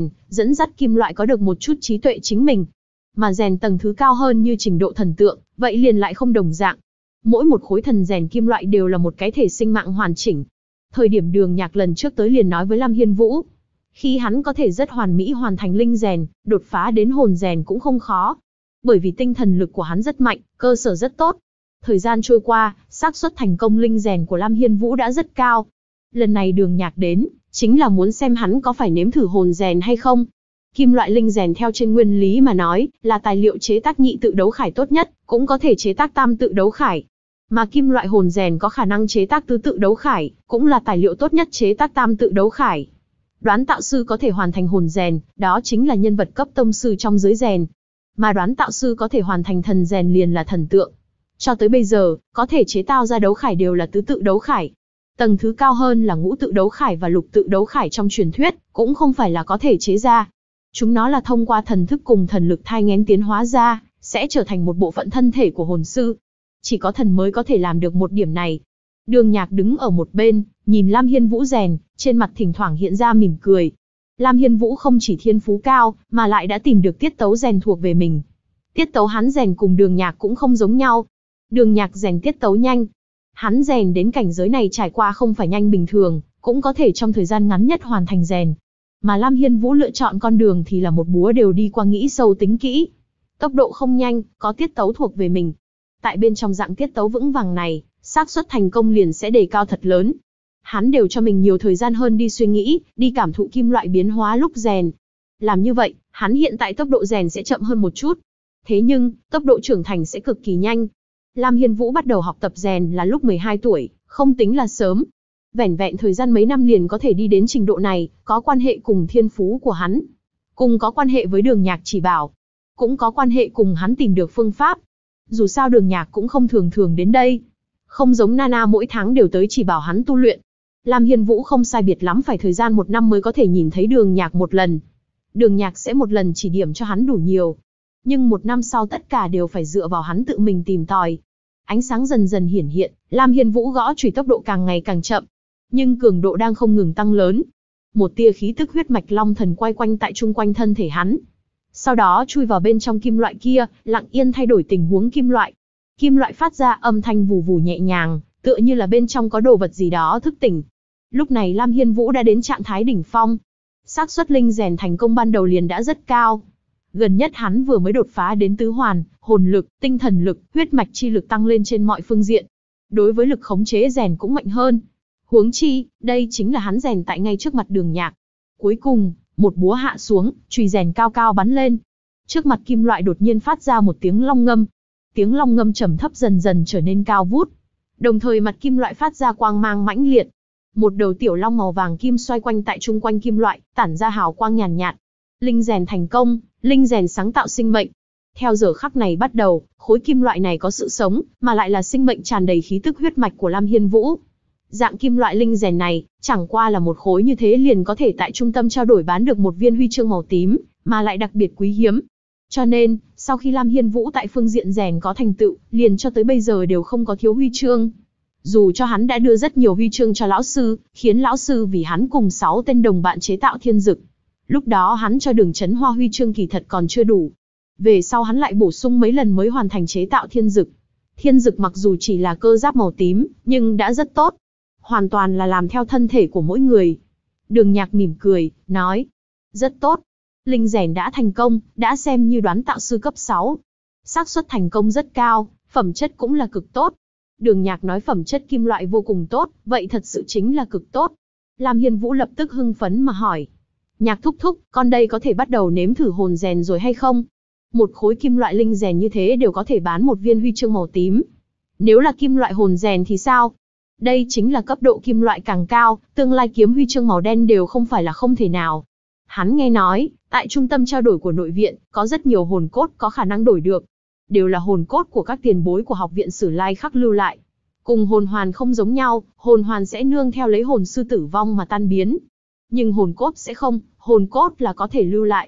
dắt kim loại có được một chút trí tuệ chính mình. Mà rèn tầng thứ cao hơn như trình độ thần tượng, vậy liền lại không đồng dạng. Mỗi một khối thần rèn kim loại đều là một cái thể sinh mạng hoàn chỉnh. Thời điểm Đường Nhạc lần trước tới liền nói với Lam Hiên Vũ, khi hắn có thể rất hoàn mỹ hoàn thành linh rèn, đột phá đến hồn rèn cũng không khó. Bởi vì tinh thần lực của hắn rất mạnh, cơ sở rất tốt. Thời gian trôi qua, xác suất thành công linh rèn của Lam Hiên Vũ đã rất cao. Lần này Đường Nhạc đến, chính là muốn xem hắn có phải nếm thử hồn rèn hay không. Kim loại linh rèn theo trên nguyên lý mà nói, là tài liệu chế tác nhị tự đấu khải tốt nhất, cũng có thể chế tác tam tự đấu khải. Mà kim loại hồn rèn có khả năng chế tác tứ tự đấu khải, cũng là tài liệu tốt nhất chế tác tam tự đấu khải. Đoán tạo sư có thể hoàn thành hồn rèn, đó chính là nhân vật cấp tông sư trong giới rèn. Mà đoán tạo sư có thể hoàn thành thần rèn liền là thần tượng. Cho tới bây giờ, có thể chế tạo ra đấu khải đều là tứ tự đấu khải. Tầng thứ cao hơn là ngũ tự đấu khải và lục tự đấu khải trong truyền thuyết, cũng không phải là có thể chế ra. Chúng nó là thông qua thần thức cùng thần lực thai nghén tiến hóa ra, sẽ trở thành một bộ phận thân thể của hồn sư. Chỉ có thần mới có thể làm được một điểm này. Đường Nhạc đứng ở một bên, nhìn Lam Hiên Vũ rèn, trên mặt thỉnh thoảng hiện ra mỉm cười. Lam Hiên Vũ không chỉ thiên phú cao, mà lại đã tìm được tiết tấu rèn thuộc về mình. Tiết tấu hắn rèn cùng Đường Nhạc cũng không giống nhau. Đường Nhạc rèn tiết tấu nhanh. Hắn rèn đến cảnh giới này trải qua không phải nhanh bình thường, cũng có thể trong thời gian ngắn nhất hoàn thành rèn. Mà Lam Hiên Vũ lựa chọn con đường thì là một búa đều đi qua nghĩ sâu tính kỹ. Tốc độ không nhanh, có tiết tấu thuộc về mình. Tại bên trong dạng tiết tấu vững vàng này, xác suất thành công liền sẽ đề cao thật lớn. Hắn đều cho mình nhiều thời gian hơn đi suy nghĩ, đi cảm thụ kim loại biến hóa lúc rèn. Làm như vậy, hắn hiện tại tốc độ rèn sẽ chậm hơn một chút. Thế nhưng, tốc độ trưởng thành sẽ cực kỳ nhanh. Lam Hiên Vũ bắt đầu học tập rèn là lúc 12 tuổi, không tính là sớm. Vẻn vẹn thời gian mấy năm liền có thể đi đến trình độ này, có quan hệ cùng thiên phú của hắn. Cùng có quan hệ với Đường Nhạc chỉ bảo. Cũng có quan hệ cùng hắn tìm được phương pháp. Dù sao Đường Nhạc cũng không thường thường đến đây. Không giống Nana mỗi tháng đều tới chỉ bảo hắn tu luyện. Lam Hiên Vũ không sai biệt lắm phải thời gian 1 năm mới có thể nhìn thấy Đường Nhạc một lần. Đường Nhạc sẽ một lần chỉ điểm cho hắn đủ nhiều. Nhưng 1 năm sau tất cả đều phải dựa vào hắn tự mình tìm tòi. Ánh sáng dần dần hiển hiện, Lam Hiên Vũ gõ chùy tốc độ càng ngày càng chậm. Nhưng cường độ đang không ngừng tăng lớn. Một tia khí tức huyết mạch long thần quay quanh tại chung quanh thân thể hắn. Sau đó chui vào bên trong kim loại kia, lặng yên thay đổi tình huống kim loại. Kim loại phát ra âm thanh vù vù nhẹ nhàng, tựa như là bên trong có đồ vật gì đó thức tỉnh. Lúc này Lam Hiên Vũ đã đến trạng thái đỉnh phong. Xác suất linh rèn thành công ban đầu liền đã rất cao. Gần nhất hắn vừa mới đột phá đến tứ hoàn, hồn lực, tinh thần lực, huyết mạch chi lực tăng lên trên mọi phương diện. Đối với lực khống chế rèn cũng mạnh hơn. Huống chi, đây chính là hắn rèn tại ngay trước mặt Đường Nhạc. Cuối cùng, một búa hạ xuống, chùy rèn cao cao bắn lên. Trước mặt kim loại đột nhiên phát ra một tiếng long ngâm. Tiếng long ngâm trầm thấp dần dần trở nên cao vút. Đồng thời mặt kim loại phát ra quang mang mãnh liệt. Một đầu tiểu long màu vàng kim xoay quanh tại chung quanh kim loại, tản ra hào quang nhàn nhạt. Linh rèn thành công, linh rèn sáng tạo sinh mệnh. Theo giờ khắc này bắt đầu, khối kim loại này có sự sống, mà lại là sinh mệnh tràn đầy khí tức huyết mạch của Lam Hiên Vũ. Dạng kim loại linh rèn này, chẳng qua là một khối như thế liền có thể tại trung tâm trao đổi bán được một viên huy chương màu tím, mà lại đặc biệt quý hiếm. Cho nên, sau khi Lam Hiên Vũ tại phương diện rèn có thành tựu, liền cho tới bây giờ đều không có thiếu huy chương. Dù cho hắn đã đưa rất nhiều huy chương cho lão sư, khiến lão sư vì hắn cùng 6 tên đồng bạn chế tạo thiên dực. Lúc đó hắn cho Đường Chấn Hoa huy chương kỳ thật còn chưa đủ. Về sau hắn lại bổ sung mấy lần mới hoàn thành chế tạo thiên dực. Thiên dực mặc dù chỉ là cơ giáp màu tím, nhưng đã rất tốt. Hoàn toàn là làm theo thân thể của mỗi người. Đường Nhạc mỉm cười, nói. Rất tốt. Linh rèn đã thành công, đã xem như đoán tạo sư cấp 6. Xác suất thành công rất cao, phẩm chất cũng là cực tốt. Đường Nhạc nói phẩm chất kim loại vô cùng tốt, vậy thật sự chính là cực tốt. Lam Hiên Vũ lập tức hưng phấn mà hỏi. Nhạc thúc thúc, con đây có thể bắt đầu nếm thử hồn rèn rồi hay không? Một khối kim loại linh rèn như thế đều có thể bán một viên huy chương màu tím. Nếu là kim loại hồn rèn thì sao? Đây chính là cấp độ kim loại càng cao, tương lai kiếm huy chương màu đen đều không phải là không thể nào. Hắn nghe nói, tại trung tâm trao đổi của nội viện, có rất nhiều hồn cốt có khả năng đổi được. Đều là hồn cốt của các tiền bối của học viện Sử Lai Khắc lưu lại. Cùng hồn hoàn không giống nhau, hồn hoàn sẽ nương theo lấy hồn sư tử vong mà tan biến. Nhưng hồn cốt sẽ không, hồn cốt là có thể lưu lại.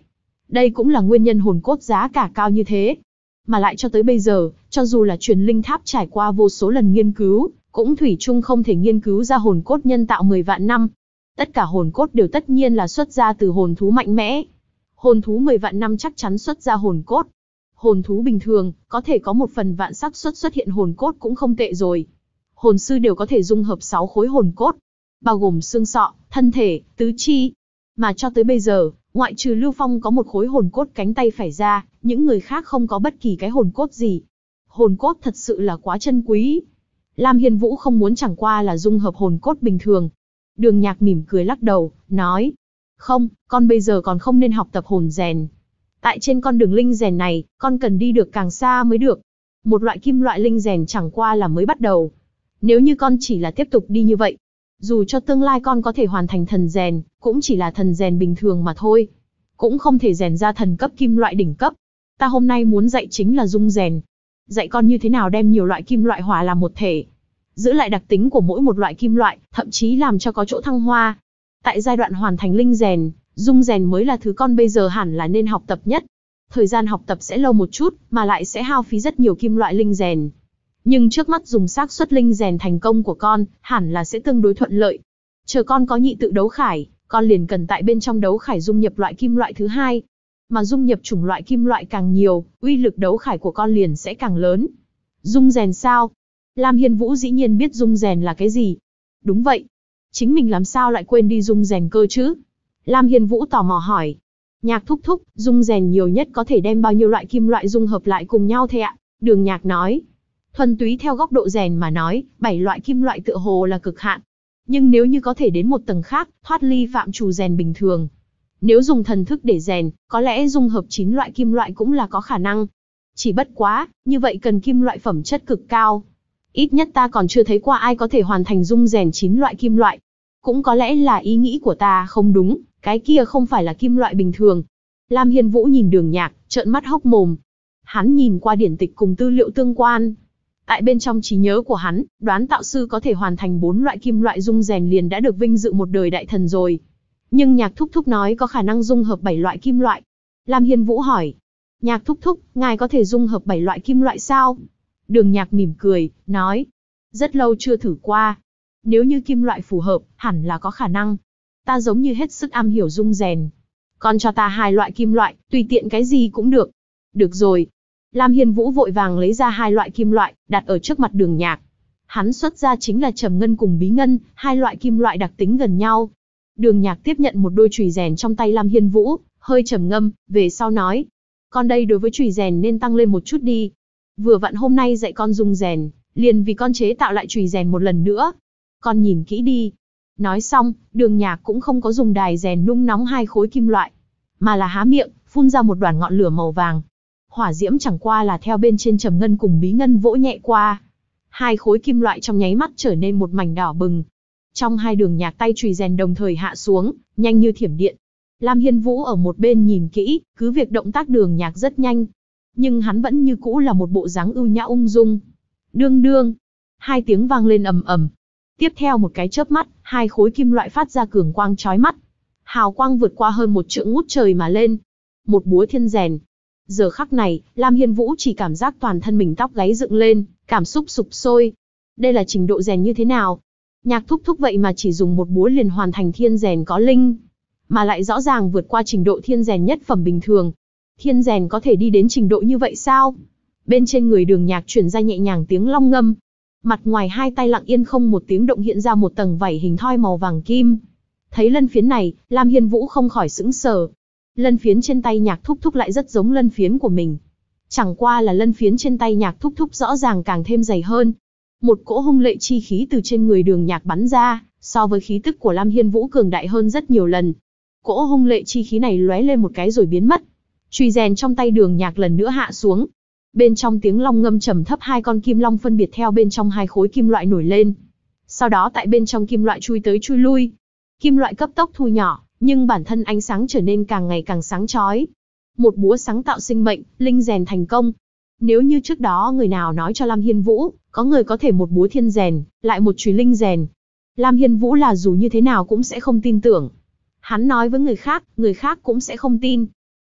Đây cũng là nguyên nhân hồn cốt giá cả cao như thế. Mà lại cho tới bây giờ, cho dù là truyền linh tháp trải qua vô số lần nghiên cứu, cũng thủy chung không thể nghiên cứu ra hồn cốt nhân tạo 10 vạn năm. Tất cả hồn cốt đều tất nhiên là xuất ra từ hồn thú mạnh mẽ. Hồn thú 10 vạn năm chắc chắn xuất ra hồn cốt. Hồn thú bình thường, có thể có 1/1000 xác suất xuất hiện hồn cốt cũng không tệ rồi. Hồn sư đều có thể dung hợp 6 khối hồn cốt, bao gồm xương sọ, thân thể, tứ chi. Mà cho tới bây giờ, ngoại trừ Lưu Phong có một khối hồn cốt cánh tay phải ra, những người khác không có bất kỳ cái hồn cốt gì. Hồn cốt thật sự là quá chân quý. Lam Hiên Vũ không muốn chẳng qua là dung hợp hồn cốt bình thường. Đường Nhạc mỉm cười lắc đầu, nói: "Không, con bây giờ còn không nên học tập hồn rèn. Tại trên con đường linh rèn này, con cần đi được càng xa mới được. Một loại kim loại linh rèn chẳng qua là mới bắt đầu. Nếu như con chỉ là tiếp tục đi như vậy, dù cho tương lai con có thể hoàn thành thần rèn, cũng chỉ là thần rèn bình thường mà thôi. Cũng không thể rèn ra thần cấp kim loại đỉnh cấp. Ta hôm nay muốn dạy chính là dung rèn. Dạy con như thế nào đem nhiều loại kim loại hòa làm một thể. Giữ lại đặc tính của mỗi một loại kim loại, thậm chí làm cho có chỗ thăng hoa. Tại giai đoạn hoàn thành linh rèn, dung rèn mới là thứ con bây giờ hẳn là nên học tập nhất. Thời gian học tập sẽ lâu một chút, mà lại sẽ hao phí rất nhiều kim loại linh rèn. Nhưng trước mắt dùng xác suất linh rèn thành công của con, hẳn là sẽ tương đối thuận lợi. Chờ con có nhị tự đấu khải, con liền cần tại bên trong đấu khải dung nhập loại kim loại thứ hai. Mà dung nhập chủng loại kim loại càng nhiều, uy lực đấu khải của con liền sẽ càng lớn. Dung rèn sao? Lam Hiên Vũ dĩ nhiên biết dung rèn là cái gì. Đúng vậy. Chính mình làm sao lại quên đi dung rèn cơ chứ? Lam Hiên Vũ tò mò hỏi. Nhạc thúc thúc, dung rèn nhiều nhất có thể đem bao nhiêu loại kim loại dung hợp lại cùng nhau thế ạ? Đường Nhạc nói. Thuần túy theo góc độ rèn mà nói, 7 loại kim loại tựa hồ là cực hạn. Nhưng nếu như có thể đến một tầng khác, thoát ly phạm trù rèn bình thường. Nếu dùng thần thức để rèn, có lẽ dung hợp 9 loại kim loại cũng là có khả năng. Chỉ bất quá, như vậy cần kim loại phẩm chất cực cao. Ít nhất ta còn chưa thấy qua ai có thể hoàn thành dung rèn 9 loại kim loại. Cũng có lẽ là ý nghĩ của ta không đúng, cái kia không phải là kim loại bình thường. Lam Hiên Vũ nhìn Đường Nhạc, trợn mắt hốc mồm. Hắn nhìn qua điển tịch cùng tư liệu tương quan. Tại bên trong trí nhớ của hắn, đoán tạo sư có thể hoàn thành 4 loại kim loại dung rèn liền đã được vinh dự một đời đại thần rồi. Nhưng Nhạc thúc thúc nói có khả năng dung hợp 7 loại kim loại. Lam Hiên Vũ hỏi. Nhạc thúc thúc, ngài có thể dung hợp 7 loại kim loại sao? Đường Nhạc mỉm cười, nói. Rất lâu chưa thử qua. Nếu như kim loại phù hợp, hẳn là có khả năng. Ta giống như hết sức am hiểu dung rèn. Con cho ta 2 loại kim loại, tùy tiện cái gì cũng được. Được rồi. Lam Hiên Vũ vội vàng lấy ra 2 loại kim loại, đặt ở trước mặt Đường Nhạc. Hắn xuất ra chính là trầm ngân cùng bí ngân, 2 loại kim loại đặc tính gần nhau. Đường Nhạc tiếp nhận một đôi chùy rèn trong tay Lam Hiên Vũ, hơi trầm ngâm, về sau nói. Con đây đối với chùy rèn nên tăng lên một chút đi. Vừa vặn hôm nay dạy con dung rèn, liền vì con chế tạo lại chùy rèn một lần nữa. Con nhìn kỹ đi. Nói xong, Đường Nhạc cũng không có dùng đài rèn nung nóng 2 khối kim loại, mà là há miệng, phun ra một đoàn ngọn lửa màu vàng. Hỏa diễm chẳng qua là theo bên trên trầm ngân cùng bí ngân vỗ nhẹ qua. 2 khối kim loại trong nháy mắt trở nên một mảnh đỏ bừng. Trong hai Đường Nhạc tay chùy rèn đồng thời hạ xuống, nhanh như thiểm điện. Lam Hiên Vũ ở một bên nhìn kỹ, cứ việc động tác Đường Nhạc rất nhanh, nhưng hắn vẫn như cũ là một bộ dáng ưu nhã ung dung. Đương đương, 2 tiếng vang lên ầm ầm. Tiếp theo một cái chớp mắt, 2 khối kim loại phát ra cường quang chói mắt. Hào quang vượt qua hơn 1 trượng ngút trời mà lên. Một búa thiên rèn. Giờ khắc này, Lam Hiên Vũ chỉ cảm giác toàn thân mình tóc gáy dựng lên, cảm xúc sục sôi. Đây là trình độ rèn như thế nào? Nhạc thúc thúc vậy mà chỉ dùng một búa liền hoàn thành thiên rèn có linh, mà lại rõ ràng vượt qua trình độ thiên rèn nhất phẩm bình thường. Thiên rèn có thể đi đến trình độ như vậy sao? Bên trên người Đường Nhạc truyền ra nhẹ nhàng tiếng long ngâm. Mặt ngoài 2 tay lặng yên không một tiếng động hiện ra một tầng vảy hình thoi màu vàng kim. Thấy lân phiến này, Lam Hiên Vũ không khỏi sững sờ. Lân phiến trên tay Nhạc thúc thúc lại rất giống lân phiến của mình. Chẳng qua là lân phiến trên tay Nhạc thúc thúc rõ ràng càng thêm dày hơn. Một cỗ hung lệ chi khí từ trên người Đường Nhạc bắn ra, so với khí tức của Lam Hiên Vũ cường đại hơn rất nhiều lần. Cỗ hung lệ chi khí này lóe lên một cái rồi biến mất. Chùy rèn trong tay Đường Nhạc lần nữa hạ xuống. Bên trong tiếng long ngâm trầm thấp 2 con kim long phân biệt theo bên trong 2 khối kim loại nổi lên. Sau đó tại bên trong kim loại chui tới chui lui. Kim loại cấp tốc thu nhỏ, nhưng bản thân ánh sáng trở nên càng ngày càng sáng chói. Một búa sáng tạo sinh mệnh, linh rèn thành công. Nếu như trước đó người nào nói cho Lam Hiên Vũ, có người có thể một búa thiên rèn, lại một chùy linh rèn, Lam Hiên Vũ là dù như thế nào cũng sẽ không tin tưởng. Hắn nói với người khác cũng sẽ không tin.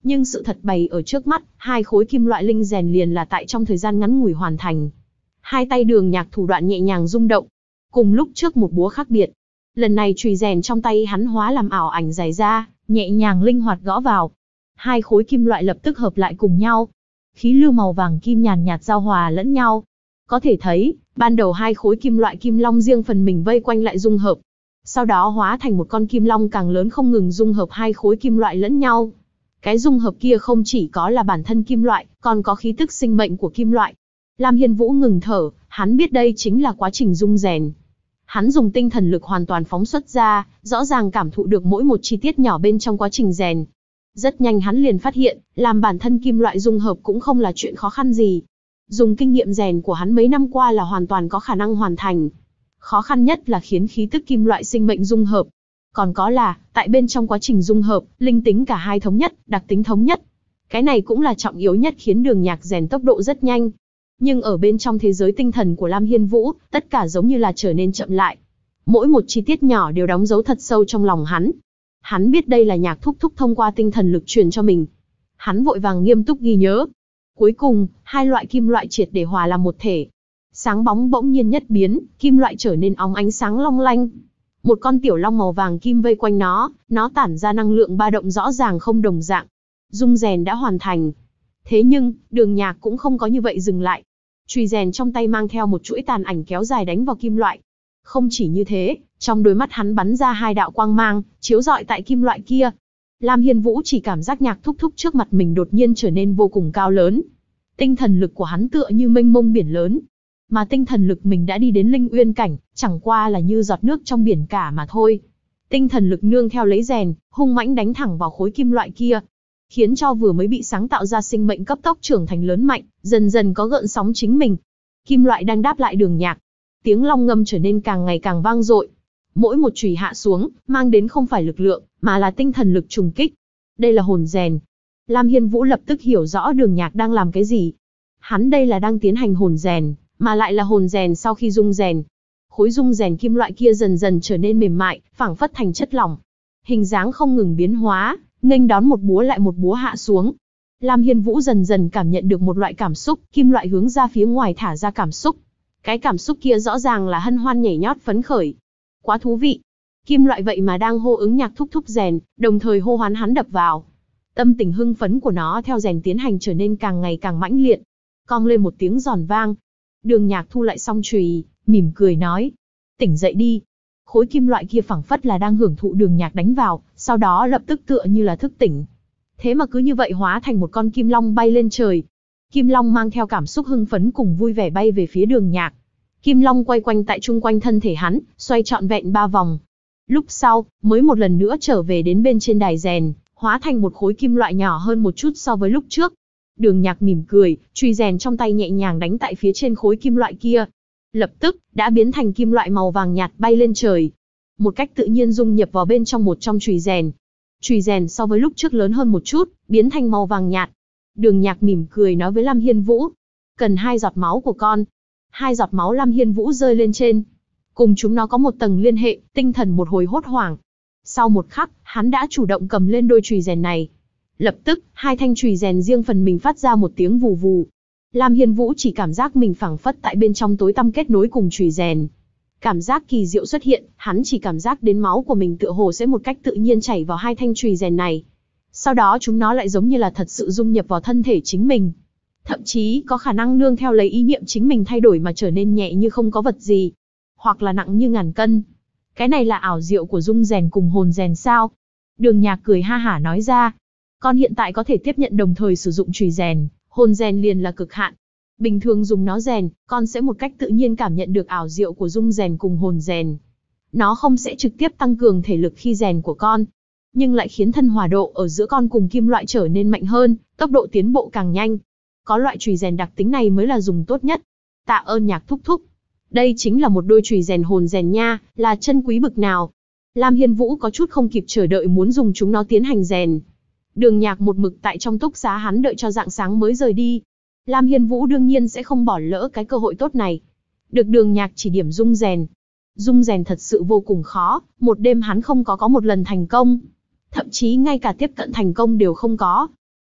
Nhưng sự thật bày ở trước mắt, hai khối kim loại linh rèn liền là tại trong thời gian ngắn ngủi hoàn thành. Hai tay Đường Nhạc thủ đoạn nhẹ nhàng rung động. Cùng lúc trước một búa khác biệt. Lần này chùy rèn trong tay hắn hóa làm ảo ảnh dài ra, nhẹ nhàng linh hoạt gõ vào. Hai khối kim loại lập tức hợp lại cùng nhau. Khí lưu màu vàng kim nhàn nhạt giao hòa lẫn nhau. Có thể thấy, ban đầu hai khối kim loại kim long riêng phần mình vây quanh lại dung hợp. Sau đó hóa thành một con kim long càng lớn không ngừng dung hợp hai khối kim loại lẫn nhau. Cái dung hợp kia không chỉ có là bản thân kim loại, còn có khí tức sinh mệnh của kim loại. Lam Hiên Vũ ngừng thở, hắn biết đây chính là quá trình dung rèn. Hắn dùng tinh thần lực hoàn toàn phóng xuất ra, rõ ràng cảm thụ được mỗi một chi tiết nhỏ bên trong quá trình rèn. Rất nhanh hắn liền phát hiện, làm bản thân kim loại dung hợp cũng không là chuyện khó khăn gì. Dùng kinh nghiệm rèn của hắn mấy năm qua là hoàn toàn có khả năng hoàn thành. Khó khăn nhất là khiến khí tức kim loại sinh mệnh dung hợp. Còn có là, tại bên trong quá trình dung hợp, linh tính cả hai thống nhất, đặc tính thống nhất. Cái này cũng là trọng yếu nhất khiến Đường Nhạc rèn tốc độ rất nhanh. Nhưng ở bên trong thế giới tinh thần của Lam Hiên Vũ, tất cả giống như là trở nên chậm lại. Mỗi một chi tiết nhỏ đều đóng dấu thật sâu trong lòng hắn. Hắn biết đây là Nhạc thúc thúc thông qua tinh thần lực truyền cho mình. Hắn vội vàng nghiêm túc ghi nhớ. Cuối cùng, hai loại kim loại triệt để hòa làm một thể. Sáng bóng bỗng nhiên nhất biến, kim loại trở nên óng ánh sáng long lanh. Một con tiểu long màu vàng kim vây quanh nó tản ra năng lượng ba động rõ ràng không đồng dạng. Dung rèn đã hoàn thành. Thế nhưng, Đường Nhạc cũng không có như vậy dừng lại. Chùy rèn trong tay mang theo một chuỗi tàn ảnh kéo dài đánh vào kim loại. Không chỉ như thế, trong đôi mắt hắn bắn ra hai đạo quang mang, chiếu rọi tại kim loại kia. Lam Hiên Vũ chỉ cảm giác Nhạc thúc thúc trước mặt mình đột nhiên trở nên vô cùng cao lớn. Tinh thần lực của hắn tựa như mênh mông biển lớn. Mà tinh thần lực mình đã đi đến linh uyên cảnh, chẳng qua là như giọt nước trong biển cả mà thôi. Tinh thần lực nương theo lấy rèn, hung mãnh đánh thẳng vào khối kim loại kia. Khiến cho vừa mới bị sáng tạo ra sinh mệnh cấp tốc trưởng thành lớn mạnh, dần dần có gợn sóng chính mình. Kim loại đang đáp lại Đường Nhạc. Tiếng long ngâm trở nên càng ngày càng vang dội. Mỗi một chùy hạ xuống, mang đến không phải lực lượng, mà là tinh thần lực trùng kích. Đây là hồn rèn. Lam Hiên Vũ lập tức hiểu rõ Đường Nhạc đang làm cái gì. Hắn đây là đang tiến hành hồn rèn, mà lại là hồn rèn sau khi dung rèn. Khối dung rèn kim loại kia dần dần trở nên mềm mại, phảng phất thành chất lỏng. Hình dáng không ngừng biến hóa, nghênh đón một búa lại một búa hạ xuống. Lam Hiên Vũ dần dần cảm nhận được một loại cảm xúc, kim loại hướng ra phía ngoài thả ra cảm xúc. Cái cảm xúc kia rõ ràng là hân hoan nhảy nhót phấn khởi. Quá thú vị. Kim loại vậy mà đang hô ứng Nhạc thúc thúc rèn, đồng thời hô hoán hắn đập vào. Tâm tình hưng phấn của nó theo rèn tiến hành trở nên càng ngày càng mãnh liệt. Cong lên một tiếng giòn vang. Đường Nhạc thu lại song chùy, mỉm cười nói. Tỉnh dậy đi. Khối kim loại kia phảng phất là đang hưởng thụ Đường Nhạc đánh vào, sau đó lập tức tựa như là thức tỉnh. Thế mà cứ như vậy hóa thành một con kim long bay lên trời. Kim long mang theo cảm xúc hưng phấn cùng vui vẻ bay về phía Đường Nhạc. Kim long quay quanh tại chung quanh thân thể hắn, xoay trọn vẹn 3 vòng. Lúc sau, mới một lần nữa trở về đến bên trên đài rèn, hóa thành một khối kim loại nhỏ hơn một chút so với lúc trước. Đường Nhạc mỉm cười, chùy rèn trong tay nhẹ nhàng đánh tại phía trên khối kim loại kia. Lập tức, đã biến thành kim loại màu vàng nhạt bay lên trời. Một cách tự nhiên dung nhập vào bên trong một trong chùy rèn. Chùy rèn so với lúc trước lớn hơn một chút, biến thành màu vàng nhạt. Đường Nhạc mỉm cười nói với Lam Hiên Vũ. Cần 2 giọt máu của con. 2 giọt máu Lam Hiên Vũ rơi lên trên. Cùng chúng nó có một tầng liên hệ, tinh thần một hồi hốt hoảng. Sau một khắc, hắn đã chủ động cầm lên đôi chùy rèn này. Lập tức, 2 thanh chùy rèn riêng phần mình phát ra một tiếng vù vù. Lam Hiên Vũ chỉ cảm giác mình phảng phất tại bên trong tối tăm kết nối cùng chùy rèn. Cảm giác kỳ diệu xuất hiện, hắn chỉ cảm giác đến máu của mình tựa hồ sẽ một cách tự nhiên chảy vào 2 thanh chùy rèn này. Sau đó chúng nó lại giống như là thật sự dung nhập vào thân thể chính mình. Thậm chí có khả năng nương theo lấy ý niệm chính mình thay đổi mà trở nên nhẹ như không có vật gì, hoặc là nặng như ngàn cân. Cái này là ảo diệu của dung rèn cùng hồn rèn sao? Đường Nhạc cười ha hả nói ra. Con hiện tại có thể tiếp nhận đồng thời sử dụng chùy rèn, hồn rèn liền là cực hạn. Bình thường dùng nó rèn, con sẽ một cách tự nhiên cảm nhận được ảo diệu của dung rèn cùng hồn rèn. Nó không sẽ trực tiếp tăng cường thể lực khi rèn của con, nhưng lại khiến thân hòa độ ở giữa con cùng kim loại trở nên mạnh hơn, tốc độ tiến bộ càng nhanh. Có loại chùy rèn đặc tính này mới là dùng tốt nhất. Tạ ơn Nhạc thúc thúc. Đây chính là một đôi chùy rèn hồn rèn nha, là chân quý bực nào. Lam Hiên Vũ có chút không kịp chờ đợi muốn dùng chúng nó tiến hành rèn. Đường Nhạc một mực tại trong túc xá hắn đợi cho rạng sáng mới rời đi. Lam Hiên Vũ đương nhiên sẽ không bỏ lỡ cái cơ hội tốt này. Được Đường Nhạc chỉ điểm dung rèn. Dung rèn thật sự vô cùng khó, một đêm hắn không có một lần thành công. Thậm chí ngay cả tiếp cận thành công đều không có.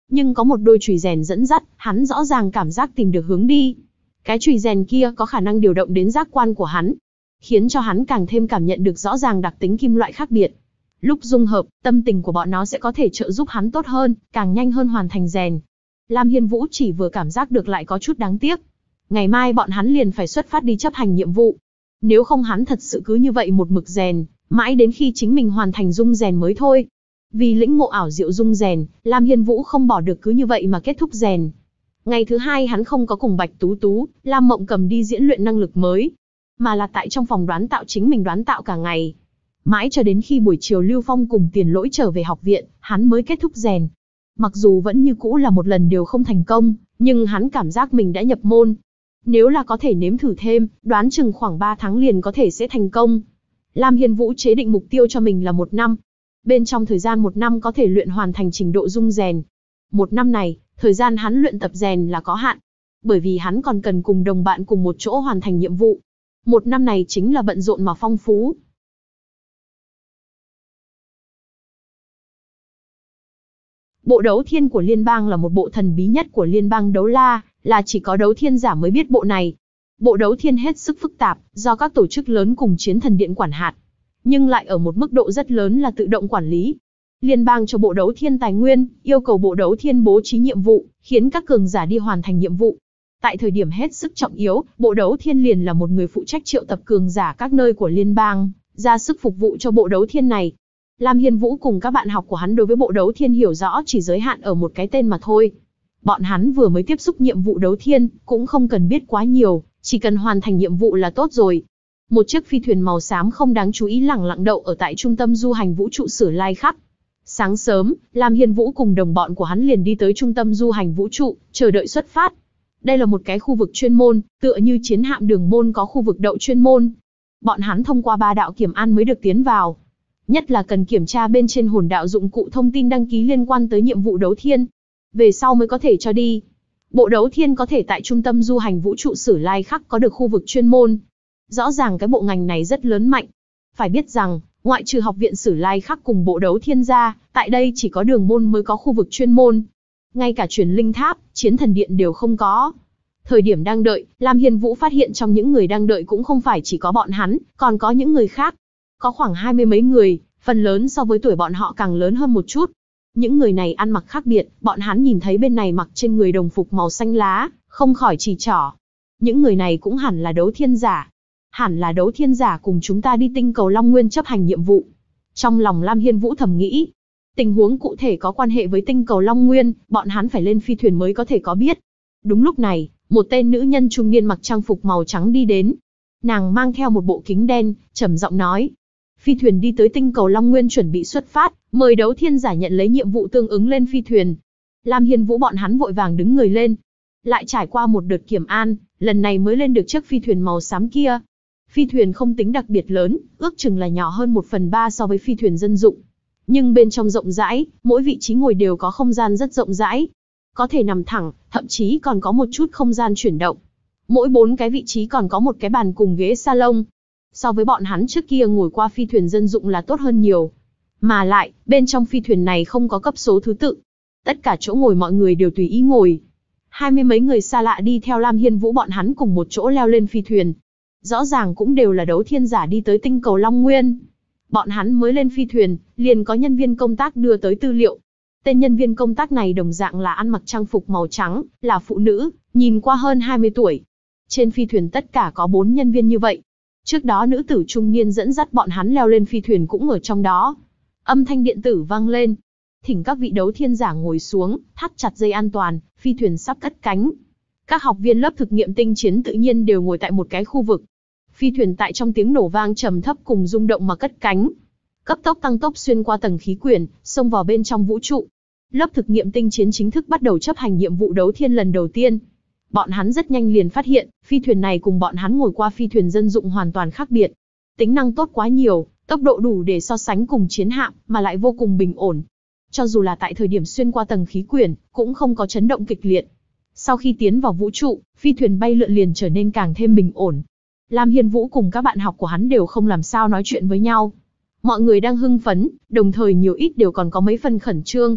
Nhưng có một đôi chùy rèn dẫn dắt, hắn rõ ràng cảm giác tìm được hướng đi. Cái chùy rèn kia có khả năng điều động đến giác quan của hắn, khiến cho hắn càng thêm cảm nhận được rõ ràng đặc tính kim loại khác biệt. Lúc dung hợp, tâm tình của bọn nó sẽ có thể trợ giúp hắn tốt hơn, càng nhanh hơn hoàn thành rèn. Lam Hiên Vũ chỉ vừa cảm giác được lại có chút đáng tiếc. Ngày mai bọn hắn liền phải xuất phát đi chấp hành nhiệm vụ. Nếu không hắn thật sự cứ như vậy một mực rèn, mãi đến khi chính mình hoàn thành dung rèn mới thôi. Vì lĩnh ngộ ảo diệu dung rèn, Lam Hiên Vũ không bỏ được cứ như vậy mà kết thúc rèn. Ngày thứ hai hắn không có cùng Bạch Tú Tú, Lam Mộng Cầm đi diễn luyện năng lực mới, mà là tại trong phòng đoán tạo chính mình đoán tạo cả ngày. Mãi cho đến khi buổi chiều Lưu Phong cùng Tiền Lỗi trở về học viện, hắn mới kết thúc rèn. Mặc dù vẫn như cũ là một lần đều không thành công, nhưng hắn cảm giác mình đã nhập môn. Nếu là có thể nếm thử thêm, đoán chừng khoảng 3 tháng liền có thể sẽ thành công. Lam Hiên Vũ chế định mục tiêu cho mình là 1 năm. Bên trong thời gian 1 năm có thể luyện hoàn thành trình độ dung rèn. 1 năm này, thời gian hắn luyện tập rèn là có hạn. Bởi vì hắn còn cần cùng đồng bạn cùng một chỗ hoàn thành nhiệm vụ. 1 năm này chính là bận rộn mà phong phú. Bộ đấu thiên của liên bang là một bộ thần bí nhất của liên bang đấu la, là chỉ có đấu thiên giả mới biết bộ này. Bộ đấu thiên hết sức phức tạp, do các tổ chức lớn cùng chiến thần điện quản hạt, nhưng lại ở một mức độ rất lớn là tự động quản lý. Liên bang cho bộ đấu thiên tài nguyên, yêu cầu bộ đấu thiên bố trí nhiệm vụ, khiến các cường giả đi hoàn thành nhiệm vụ. Tại thời điểm hết sức trọng yếu, bộ đấu thiên liền là một người phụ trách triệu tập cường giả các nơi của liên bang, ra sức phục vụ cho bộ đấu thiên này. Lam Hiên Vũ cùng các bạn học của hắn đối với bộ đấu thiên hiểu rõ chỉ giới hạn ở một cái tên mà thôi. Bọn hắn vừa mới tiếp xúc nhiệm vụ đấu thiên, cũng không cần biết quá nhiều, chỉ cần hoàn thành nhiệm vụ là tốt rồi. Một chiếc phi thuyền màu xám không đáng chú ý lẳng lặng đậu ở tại trung tâm du hành vũ trụ Sử Lai Khắc. Sáng sớm, Lam Hiên Vũ cùng đồng bọn của hắn liền đi tới trung tâm du hành vũ trụ, chờ đợi xuất phát. Đây là một cái khu vực chuyên môn, tựa như chiến hạm Đường Môn có khu vực đậu chuyên môn. Bọn hắn thông qua 3 đạo kiểm an mới được tiến vào. Nhất là cần kiểm tra bên trên hồn đạo dụng cụ thông tin đăng ký liên quan tới nhiệm vụ đấu thiên. Về sau mới có thể cho đi. Bộ đấu thiên có thể tại trung tâm du hành vũ trụ Sử Lai Khắc có được khu vực chuyên môn. Rõ ràng cái bộ ngành này rất lớn mạnh. Phải biết rằng, ngoại trừ học viện Sử Lai Khắc cùng bộ đấu thiên ra, tại đây chỉ có Đường Môn mới có khu vực chuyên môn. Ngay cả truyền linh tháp, chiến thần điện đều không có. Thời điểm đang đợi, Lam Hiên Vũ phát hiện trong những người đang đợi cũng không phải chỉ có bọn hắn, còn có những người khác. Có khoảng 20 mấy người, phần lớn so với tuổi bọn họ càng lớn hơn một chút. Những người này ăn mặc khác biệt, bọn hắn nhìn thấy bên này mặc trên người đồng phục màu xanh lá, không khỏi chỉ trỏ. Những người này cũng hẳn là đấu thiên giả. Hẳn là đấu thiên giả cùng chúng ta đi tinh cầu Long Nguyên chấp hành nhiệm vụ. Trong lòng Lam Hiên Vũ thầm nghĩ. Tình huống cụ thể có quan hệ với tinh cầu Long Nguyên, bọn hắn phải lên phi thuyền mới có thể có biết. Đúng lúc này, một tên nữ nhân trung niên mặc trang phục màu trắng đi đến. Nàng mang theo một bộ kính đen, trầm giọng nói. Phi thuyền đi tới tinh cầu Long Nguyên chuẩn bị xuất phát, mời đấu thiên giả nhận lấy nhiệm vụ tương ứng lên phi thuyền. Lam Hiên Vũ bọn hắn vội vàng đứng người lên. Lại trải qua một đợt kiểm an, lần này mới lên được chiếc phi thuyền màu xám kia. Phi thuyền không tính đặc biệt lớn, ước chừng là nhỏ hơn 1/3 so với phi thuyền dân dụng. Nhưng bên trong rộng rãi, mỗi vị trí ngồi đều có không gian rất rộng rãi. Có thể nằm thẳng, thậm chí còn có một chút không gian chuyển động. Mỗi 4 cái vị trí còn có một cái bàn cùng ghế salon. So với bọn hắn trước kia ngồi qua phi thuyền dân dụng là tốt hơn nhiều. Mà lại, bên trong phi thuyền này không có cấp số thứ tự. Tất cả chỗ ngồi mọi người đều tùy ý ngồi. 20 mấy người xa lạ đi theo Lam Hiên Vũ bọn hắn cùng một chỗ leo lên phi thuyền. Rõ ràng cũng đều là đấu thiên giả đi tới tinh cầu Long Nguyên. Bọn hắn mới lên phi thuyền, liền có nhân viên công tác đưa tới tư liệu. Tên nhân viên công tác này đồng dạng là ăn mặc trang phục màu trắng, là phụ nữ, nhìn qua hơn 20 tuổi. Trên phi thuyền tất cả có 4 nhân viên như vậy. Trước đó nữ tử trung niên dẫn dắt bọn hắn leo lên phi thuyền cũng ở trong đó. Âm thanh điện tử vang lên. Thỉnh các vị đấu thiên giả ngồi xuống, thắt chặt dây an toàn, phi thuyền sắp cất cánh. Các học viên lớp thực nghiệm tinh chiến tự nhiên đều ngồi tại một cái khu vực. Phi thuyền tại trong tiếng nổ vang trầm thấp cùng rung động mà cất cánh. Cấp tốc tăng tốc xuyên qua tầng khí quyển, xông vào bên trong vũ trụ. Lớp thực nghiệm tinh chiến chính thức bắt đầu chấp hành nhiệm vụ đấu thiên lần đầu tiên. Bọn hắn rất nhanh liền phát hiện, phi thuyền này cùng bọn hắn ngồi qua phi thuyền dân dụng hoàn toàn khác biệt. Tính năng tốt quá nhiều, tốc độ đủ để so sánh cùng chiến hạm, mà lại vô cùng bình ổn. Cho dù là tại thời điểm xuyên qua tầng khí quyển, cũng không có chấn động kịch liệt. Sau khi tiến vào vũ trụ, phi thuyền bay lượn liền trở nên càng thêm bình ổn. Lam Hiên Vũ cùng các bạn học của hắn đều không làm sao nói chuyện với nhau. Mọi người đang hưng phấn, đồng thời nhiều ít đều còn có mấy phần khẩn trương.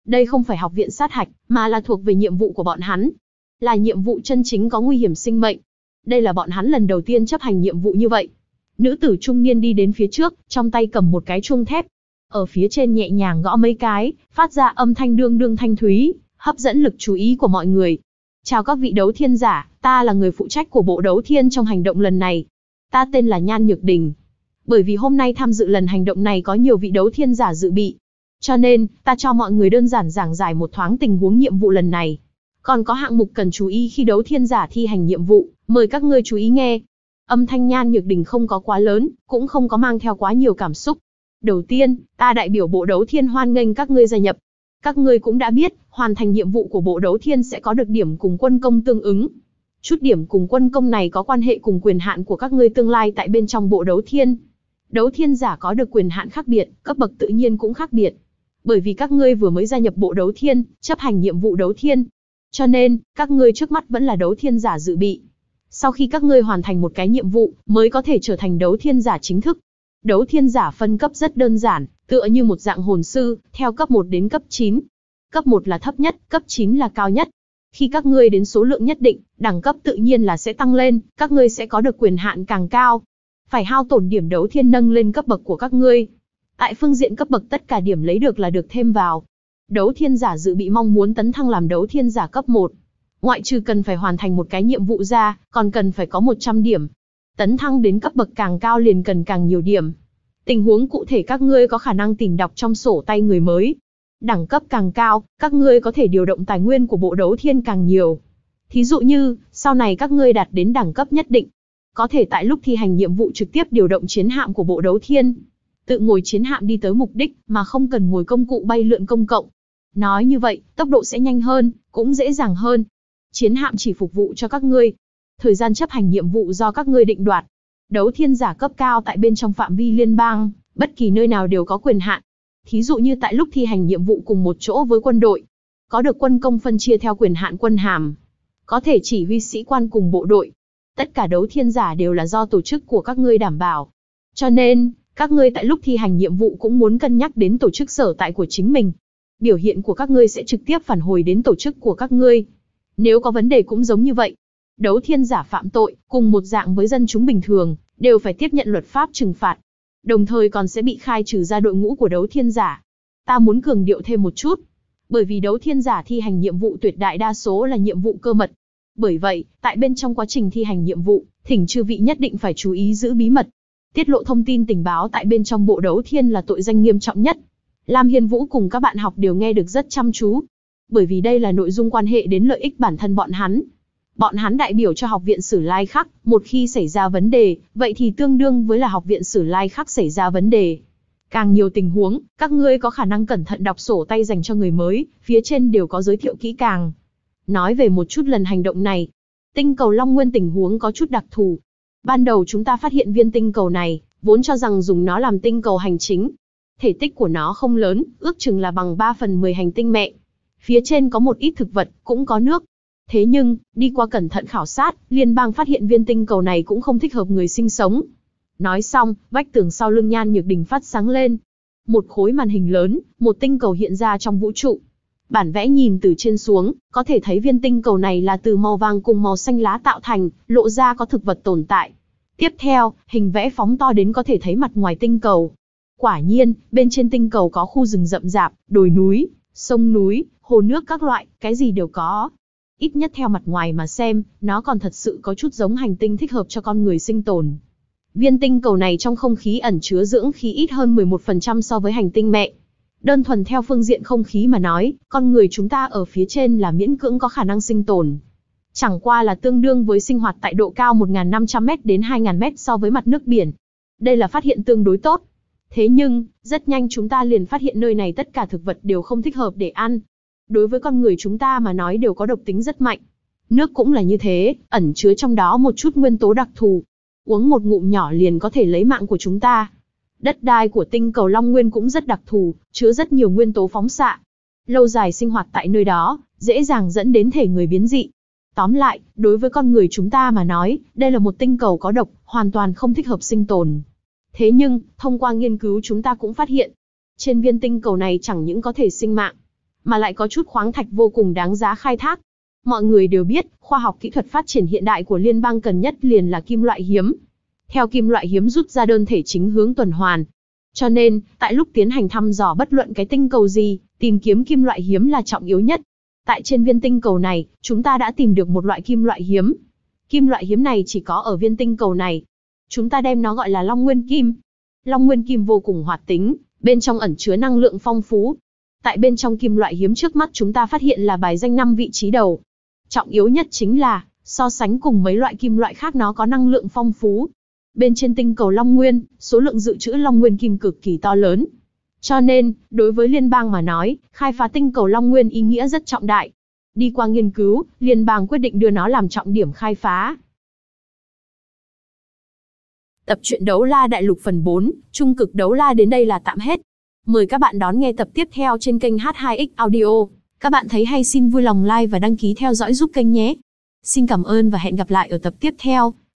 Đây không phải học viện sát hạch, mà là thuộc về nhiệm vụ của bọn hắn. Là nhiệm vụ chân chính có nguy hiểm sinh mệnh. Đây là bọn hắn lần đầu tiên chấp hành nhiệm vụ như vậy. Nữ tử trung niên đi đến phía trước, trong tay cầm một cái chuông thép. Ở phía trên nhẹ nhàng gõ mấy cái, phát ra âm thanh đương đương thanh thúy, hấp dẫn lực chú ý của mọi người. Chào các vị đấu thiên giả, ta là người phụ trách của bộ đấu thiên trong hành động lần này. Ta tên là Nhan Nhược Đình. Bởi vì hôm nay tham dự lần hành động này có nhiều vị đấu thiên giả dự bị. Cho nên, ta cho mọi người đơn giản giảng giải một thoáng tình huống nhiệm vụ lần này. Còn có hạng mục cần chú ý khi đấu thiên giả thi hành nhiệm vụ, mời các ngươi chú ý nghe. Âm thanh Nhan Nhược Đình không có quá lớn, cũng không có mang theo quá nhiều cảm xúc. Đầu tiên, ta đại biểu bộ đấu thiên hoan nghênh các ngươi gia nhập. Các ngươi cũng đã biết, hoàn thành nhiệm vụ của bộ đấu thiên sẽ có được điểm cùng quân công tương ứng. Chút điểm cùng quân công này có quan hệ cùng quyền hạn của các ngươi tương lai tại bên trong bộ đấu thiên. Đấu thiên giả có được quyền hạn khác biệt, cấp bậc tự nhiên cũng khác biệt. Bởi vì các ngươi vừa mới gia nhập bộ đấu thiên, chấp hành nhiệm vụ đấu thiên. Cho nên, các ngươi trước mắt vẫn là đấu thiên giả dự bị. Sau khi các ngươi hoàn thành một cái nhiệm vụ, mới có thể trở thành đấu thiên giả chính thức. Đấu thiên giả phân cấp rất đơn giản, tựa như một dạng hồn sư, theo cấp 1 đến cấp 9. Cấp 1 là thấp nhất, cấp 9 là cao nhất. Khi các ngươi đến số lượng nhất định, đẳng cấp tự nhiên là sẽ tăng lên, các ngươi sẽ có được quyền hạn càng cao. Phải hao tổn điểm đấu thiên nâng lên cấp bậc của các ngươi. Tại phương diện cấp bậc tất cả điểm lấy được là được thêm vào. Đấu thiên giả dự bị mong muốn tấn thăng làm đấu thiên giả cấp 1. Ngoại trừ cần phải hoàn thành một cái nhiệm vụ ra, còn cần phải có 100 điểm. Tấn thăng đến cấp bậc càng cao liền cần càng nhiều điểm. Tình huống cụ thể các ngươi có khả năng tìm đọc trong sổ tay người mới. Đẳng cấp càng cao, các ngươi có thể điều động tài nguyên của bộ đấu thiên càng nhiều. Thí dụ như, sau này các ngươi đạt đến đẳng cấp nhất định, có thể tại lúc thi hành nhiệm vụ trực tiếp điều động chiến hạm của bộ đấu thiên. Tự ngồi chiến hạm đi tới mục đích, mà không cần ngồi công cụ bay lượn công cộng. Nói như vậy, tốc độ sẽ nhanh hơn, cũng dễ dàng hơn. Chiến hạm chỉ phục vụ cho các ngươi. Thời gian chấp hành nhiệm vụ do các ngươi định đoạt. Đấu thiên giả cấp cao tại bên trong phạm vi liên bang, bất kỳ nơi nào đều có quyền hạn. Thí dụ như tại lúc thi hành nhiệm vụ cùng một chỗ với quân đội, có được quân công phân chia theo quyền hạn quân hàm, có thể chỉ huy sĩ quan cùng bộ đội. Tất cả đấu thiên giả đều là do tổ chức của các ngươi đảm bảo. Cho nên, các ngươi tại lúc thi hành nhiệm vụ cũng muốn cân nhắc đến tổ chức sở tại của chính mình. Biểu hiện của các ngươi sẽ trực tiếp phản hồi đến tổ chức của các ngươi. Nếu có vấn đề cũng giống như vậy. Đấu thiên giả phạm tội, cùng một dạng với dân chúng bình thường, đều phải tiếp nhận luật pháp trừng phạt. Đồng thời còn sẽ bị khai trừ ra đội ngũ của đấu thiên giả. Ta muốn cường điệu thêm một chút. Bởi vì đấu thiên giả thi hành nhiệm vụ tuyệt đại đa số là nhiệm vụ cơ mật. Bởi vậy, tại bên trong quá trình thi hành nhiệm vụ, thỉnh chư vị nhất định phải chú ý giữ bí mật. Tiết lộ thông tin tình báo tại bên trong bộ đấu thiên là tội danh nghiêm trọng nhất. Lam Hiên Vũ cùng các bạn học đều nghe được rất chăm chú. Bởi vì đây là nội dung quan hệ đến lợi ích bản thân bọn hắn. Bọn hắn đại biểu cho học viện Sử Lai Khắc, một khi xảy ra vấn đề, vậy thì tương đương với là học viện Sử Lai Khắc xảy ra vấn đề. Càng nhiều tình huống, các ngươi có khả năng cẩn thận đọc sổ tay dành cho người mới, phía trên đều có giới thiệu kỹ càng. Nói về một chút lần hành động này, tinh cầu Long Nguyên tình huống có chút đặc thù. Ban đầu chúng ta phát hiện viên tinh cầu này, vốn cho rằng dùng nó làm tinh cầu hành chính. Thể tích của nó không lớn, ước chừng là bằng 3/10 hành tinh mẹ. Phía trên có một ít thực vật, cũng có nước. Thế nhưng, đi qua cẩn thận khảo sát, liên bang phát hiện viên tinh cầu này cũng không thích hợp người sinh sống. Nói xong, vách tường sau lưng Nhan Nhược Đình phát sáng lên. Một khối màn hình lớn, một tinh cầu hiện ra trong vũ trụ. Bản vẽ nhìn từ trên xuống, có thể thấy viên tinh cầu này là từ màu vàng cùng màu xanh lá tạo thành, lộ ra có thực vật tồn tại. Tiếp theo, hình vẽ phóng to đến có thể thấy mặt ngoài tinh cầu. Quả nhiên, bên trên tinh cầu có khu rừng rậm rạp, đồi núi, sông núi, hồ nước các loại, cái gì đều có. Ít nhất theo mặt ngoài mà xem, nó còn thật sự có chút giống hành tinh thích hợp cho con người sinh tồn. Viên tinh cầu này trong không khí ẩn chứa dưỡng khí ít hơn 11% so với hành tinh mẹ. Đơn thuần theo phương diện không khí mà nói, con người chúng ta ở phía trên là miễn cưỡng có khả năng sinh tồn. Chẳng qua là tương đương với sinh hoạt tại độ cao 1.500m đến 2.000m so với mặt nước biển. Đây là phát hiện tương đối tốt. Thế nhưng, rất nhanh chúng ta liền phát hiện nơi này tất cả thực vật đều không thích hợp để ăn. Đối với con người chúng ta mà nói đều có độc tính rất mạnh. Nước cũng là như thế, ẩn chứa trong đó một chút nguyên tố đặc thù. Uống một ngụm nhỏ liền có thể lấy mạng của chúng ta. Đất đai của tinh cầu Long Nguyên cũng rất đặc thù, chứa rất nhiều nguyên tố phóng xạ. Lâu dài sinh hoạt tại nơi đó, dễ dàng dẫn đến thể người biến dị. Tóm lại, đối với con người chúng ta mà nói, đây là một tinh cầu có độc, hoàn toàn không thích hợp sinh tồn. Thế nhưng, thông qua nghiên cứu chúng ta cũng phát hiện, trên viên tinh cầu này chẳng những có thể sinh mạng, mà lại có chút khoáng thạch vô cùng đáng giá khai thác. Mọi người đều biết, khoa học kỹ thuật phát triển hiện đại của liên bang cần nhất liền là kim loại hiếm. Theo kim loại hiếm rút ra đơn thể chính hướng tuần hoàn. Cho nên, tại lúc tiến hành thăm dò bất luận cái tinh cầu gì, tìm kiếm kim loại hiếm là trọng yếu nhất. Tại trên viên tinh cầu này, chúng ta đã tìm được một loại kim loại hiếm. Kim loại hiếm này chỉ có ở viên tinh cầu này. Chúng ta đem nó gọi là Long Nguyên Kim. Long Nguyên Kim vô cùng hoạt tính, bên trong ẩn chứa năng lượng phong phú. Tại bên trong kim loại hiếm trước mắt chúng ta phát hiện là bài danh 5 vị trí đầu. Trọng yếu nhất chính là, so sánh cùng mấy loại kim loại khác nó có năng lượng phong phú. Bên trên tinh cầu Long Nguyên, số lượng dự trữ Long Nguyên Kim cực kỳ to lớn. Cho nên, đối với liên bang mà nói, khai phá tinh cầu Long Nguyên ý nghĩa rất trọng đại. Đi qua nghiên cứu, liên bang quyết định đưa nó làm trọng điểm khai phá. Tập truyện Đấu La Đại Lục phần 4, Trung cực Đấu La đến đây là tạm hết. Mời các bạn đón nghe tập tiếp theo trên kênh H2X Audio. Các bạn thấy hay xin vui lòng like và đăng ký theo dõi giúp kênh nhé. Xin cảm ơn và hẹn gặp lại ở tập tiếp theo.